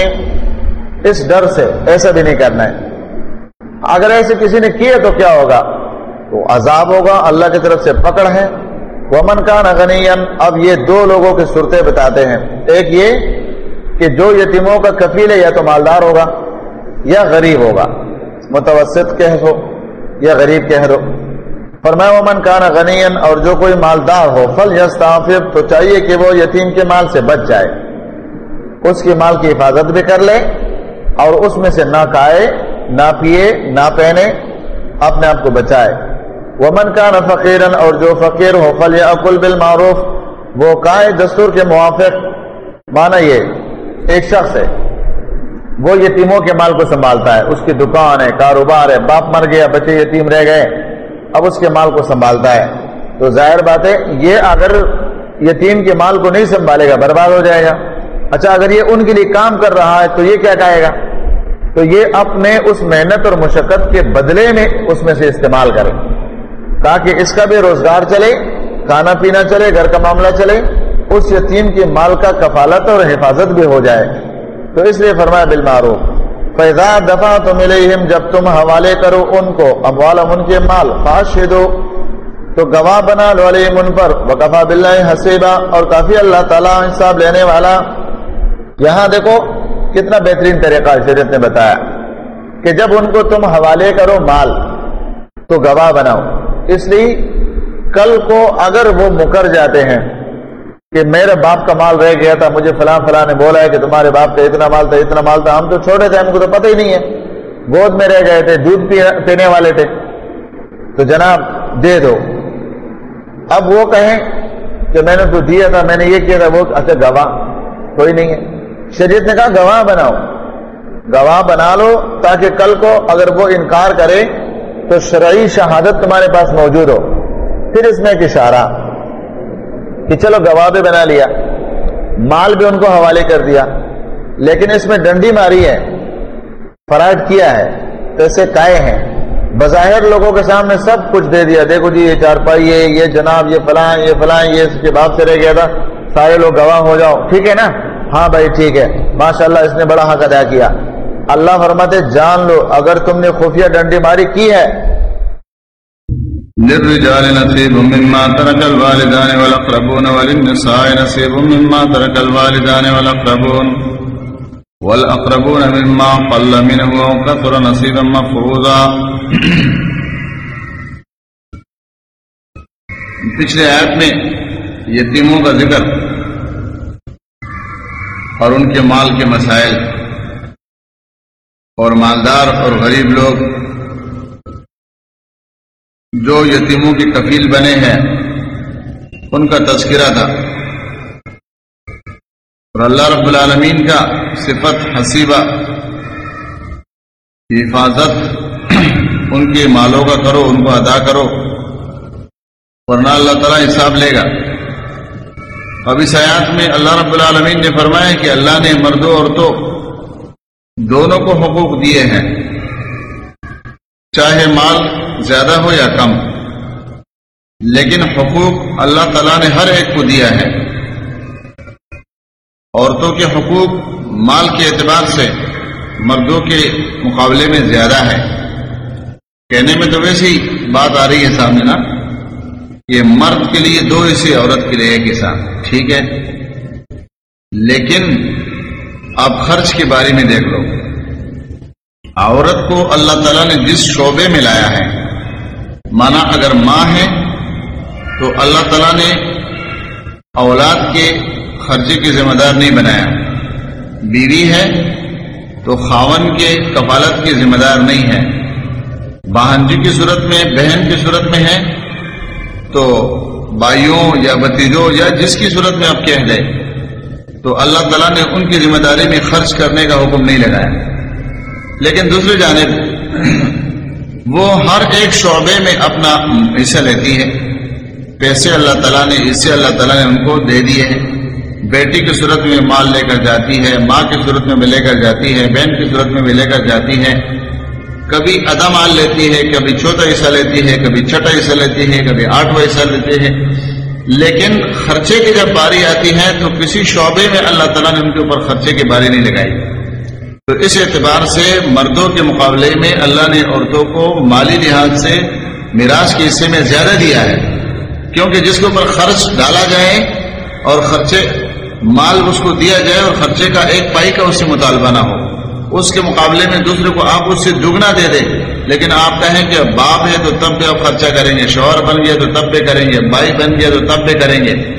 اس ڈر سے ایسا بھی نہیں کرنا ہے۔ اگر ایسے کسی نے کیے تو کیا ہوگا؟ تو عذاب ہوگا، اللہ کی طرف سے پکڑ ہے۔ ومن کان غنیا، اب یہ دو لوگوں کی صورتیں بتاتے ہیں، ایک یہ کہ جو یتیموں کا کفیل ہے یا تو مالدار ہوگا یا غریب ہوگا، متوسط کہہ دو یا غریب کہہ دو۔ فرمایا ومن کان غنیا، اور جو کوئی مالدار ہو، فلیستعفف، تو چاہیے کہ وہ یتیم کے مال سے بچ جائے، اس کے مال کی حفاظت بھی کر لے اور اس میں سے نہ کھائے نہ پیے نہ پہنے، اپنے آپ کو بچائے۔ ومن کان فقیرا، اور جو فقیر ہو، فلیأکل بالمعروف، وہ کھائے دستور کے موافق۔ مانا یہ ایک شخص ہے، وہ یتیموں کے مال کو سنبھالتا ہے، اس کی دکان ہے، کاروبار ہے، باپ مر گیا، بچے یتیم رہ گئے، اب اس کے مال کو سنبھالتا ہے، تو ظاہر بات ہے یہ اگر یتیم کے مال کو نہیں سنبھالے گا برباد ہو جائے گا۔ اچھا اگر یہ ان کے لیے کام کر رہا ہے تو یہ کیا کہے گا؟ تو یہ اپنے اس محنت اور مشقت کے بدلے میں اس میں سے استعمال کرے تاکہ اس کا بھی روزگار چلے، کھانا پینا چلے، گھر کا معاملہ چلے، اس یتیم کے مال کا کفالت اور حفاظت بھی ہو جائے۔ تو اس لیے فرمایا بالمعروف۔ فَإِذَا دَفَعْتُمْ إِلَيْهِمْ، جب تم حوالے کرو ان کو، اموالہم، ان کے مال، فَأَشْهِدُوا، تو گواہ بنا لو علیہم ان پر، وَكَفَى بِاللَّهِ حَسِيبًا، اور کافی اللہ تعالیٰ حساب لینے والا۔ یہاں دیکھو کتنا بہترین طریقہ شریعت نے بتایا کہ جب ان کو تم حوالے کرو مال تو گواہ بناؤ، اس لیے کل کو اگر وہ مکر جاتے ہیں کہ میرے باپ کا مال رہ گیا تھا، مجھے فلاں فلاں نے بولا ہے کہ تمہارے باپ کا اتنا مال تھا اتنا مال تھا، ہم تو چھوٹے تھے، ہم کو تو پتہ ہی نہیں ہے، گود میں رہ گئے تھے، دودھ پینے والے تھے، تو جناب دے دو۔ اب وہ کہیں کہ میں نے تو دیا تھا، میں نے یہ کیا تھا، وہ اچھا گواہ کوئی نہیں ہے، شریعت نے کہا گواہ بناؤ، گواہ بنا لو تاکہ کل کو اگر وہ انکار کرے تو شرعی شہادت تمہارے پاس موجود ہو۔ پھر اس میں ایک اشارہ کہ چلو گواہ بھی بنا لیا، مال بھی ان کو حوالے کر دیا، لیکن اس میں ڈنڈی ماری ہے، فراڈ کیا ہے، پیسے کائے ہیں، بظاہر لوگوں کے سامنے سب کچھ دے دیا، دیکھو جی یہ چارپائی ہے، یہ جناب یہ فلاں یہ فلاں، یہ اس کے باپ سے رہ گیا تھا، سارے لوگ گواہ ہو جاؤ، ٹھیک ہے نا؟ ہاں بھائی ٹھیک ہے، ماشاءاللہ اس نے بڑا حق ادا کیا۔ اللہ فرماتے جان لو اگر تم نے خفیہ ڈنڈی ماری کی ہے، للرجال نصيب مما ترك الوالدان والأقربون وللنساء نصيب مما ترك الوالدان والأقربون مما قل منه وكثر نصيبا مفروضا۔ پچھلے آیت میں یتیموں کا ذکر اور ان کے مال کے مسائل اور مالدار اور غریب لوگ جو یتیموں کی کفیل بنے ہیں ان کا تذکرہ تھا، اور اللہ رب العالمین کا صفت حسیبہ، حفاظت ان کے مالوں کا کرو، ان کو ادا کرو ورنہ اللہ تعالیٰ حساب لے گا۔ اب اس آیات میں اللہ رب العالمین نے فرمایا کہ اللہ نے مردوں عورتوں دونوں کو حقوق دیے ہیں، چاہے مال زیادہ ہو یا کم، لیکن حقوق اللہ تعالیٰ نے ہر ایک کو دیا ہے۔ عورتوں کے حقوق مال کے اعتبار سے مردوں کے مقابلے میں زیادہ ہے۔ کہنے میں تو ویسی بات آ رہی ہے سامنے نا، کہ مرد کے لیے 2 حصے، عورت کے لیے 1 حصہ، ٹھیک ہے، لیکن آپ خرچ کے بارے میں دیکھ لو، عورت کو اللہ تعالیٰ نے جس شعبے میں لایا ہے، مانا اگر ماں ہے تو اللہ تعالیٰ نے اولاد کے خرچے کی ذمہ دار نہیں بنایا، بیوی ہے تو خاون کے کفالت کی ذمہ دار نہیں ہے، بہنجی کی صورت میں، بہن کی صورت میں ہے تو بھائیوں یا بھتیجوں یا جس کی صورت میں آپ کہہ دیں، تو اللہ تعالیٰ نے ان کی ذمہ داری میں خرچ کرنے کا حکم نہیں لگایا. لیکن دوسری جانب وہ ہر ایک شعبے میں اپنا حصہ لیتی ہے. پیسے اللہ تعالیٰ نے اس سے اللہ تعالیٰ نے ان کو دے دیے ہیں. بیٹی کی صورت میں مال لے کر جاتی ہے، ماں کی صورت میں بھی لے کر جاتی ہے، بہن کی صورت میں بھی لے کر جاتی ہے. کبھی آدھا مال لیتی ہے، کبھی چوتھا حصہ لیتی ہے، کبھی چھٹا حصہ لیتی ہے، کبھی 8واں حصہ لیتی ہے. لیکن خرچے کی جب باری آتی ہے تو کسی شعبے میں اللہ تعالیٰ نے ان کے اوپر خرچے کی باری نہیں لگائی. تو اس اعتبار سے مردوں کے مقابلے میں اللہ نے عورتوں کو مالی لحاظ سے میراث کے حصے میں زیادہ دیا ہے، کیونکہ جس کے اوپر خرچ ڈالا جائے اور خرچے مال اس کو دیا جائے اور خرچے کا ایک پائی کا اس سے مطالبہ نہ ہو، اس کے مقابلے میں دوسرے کو آپ اس سے دگنا دے دیں. لیکن آپ کہیں کہ باپ ہے تو تب بھی آپ خرچہ کریں گے، شوہر بن گیا تو تب بھی کریں گے، بھائی بن گیا تو تب بھی کریں گے.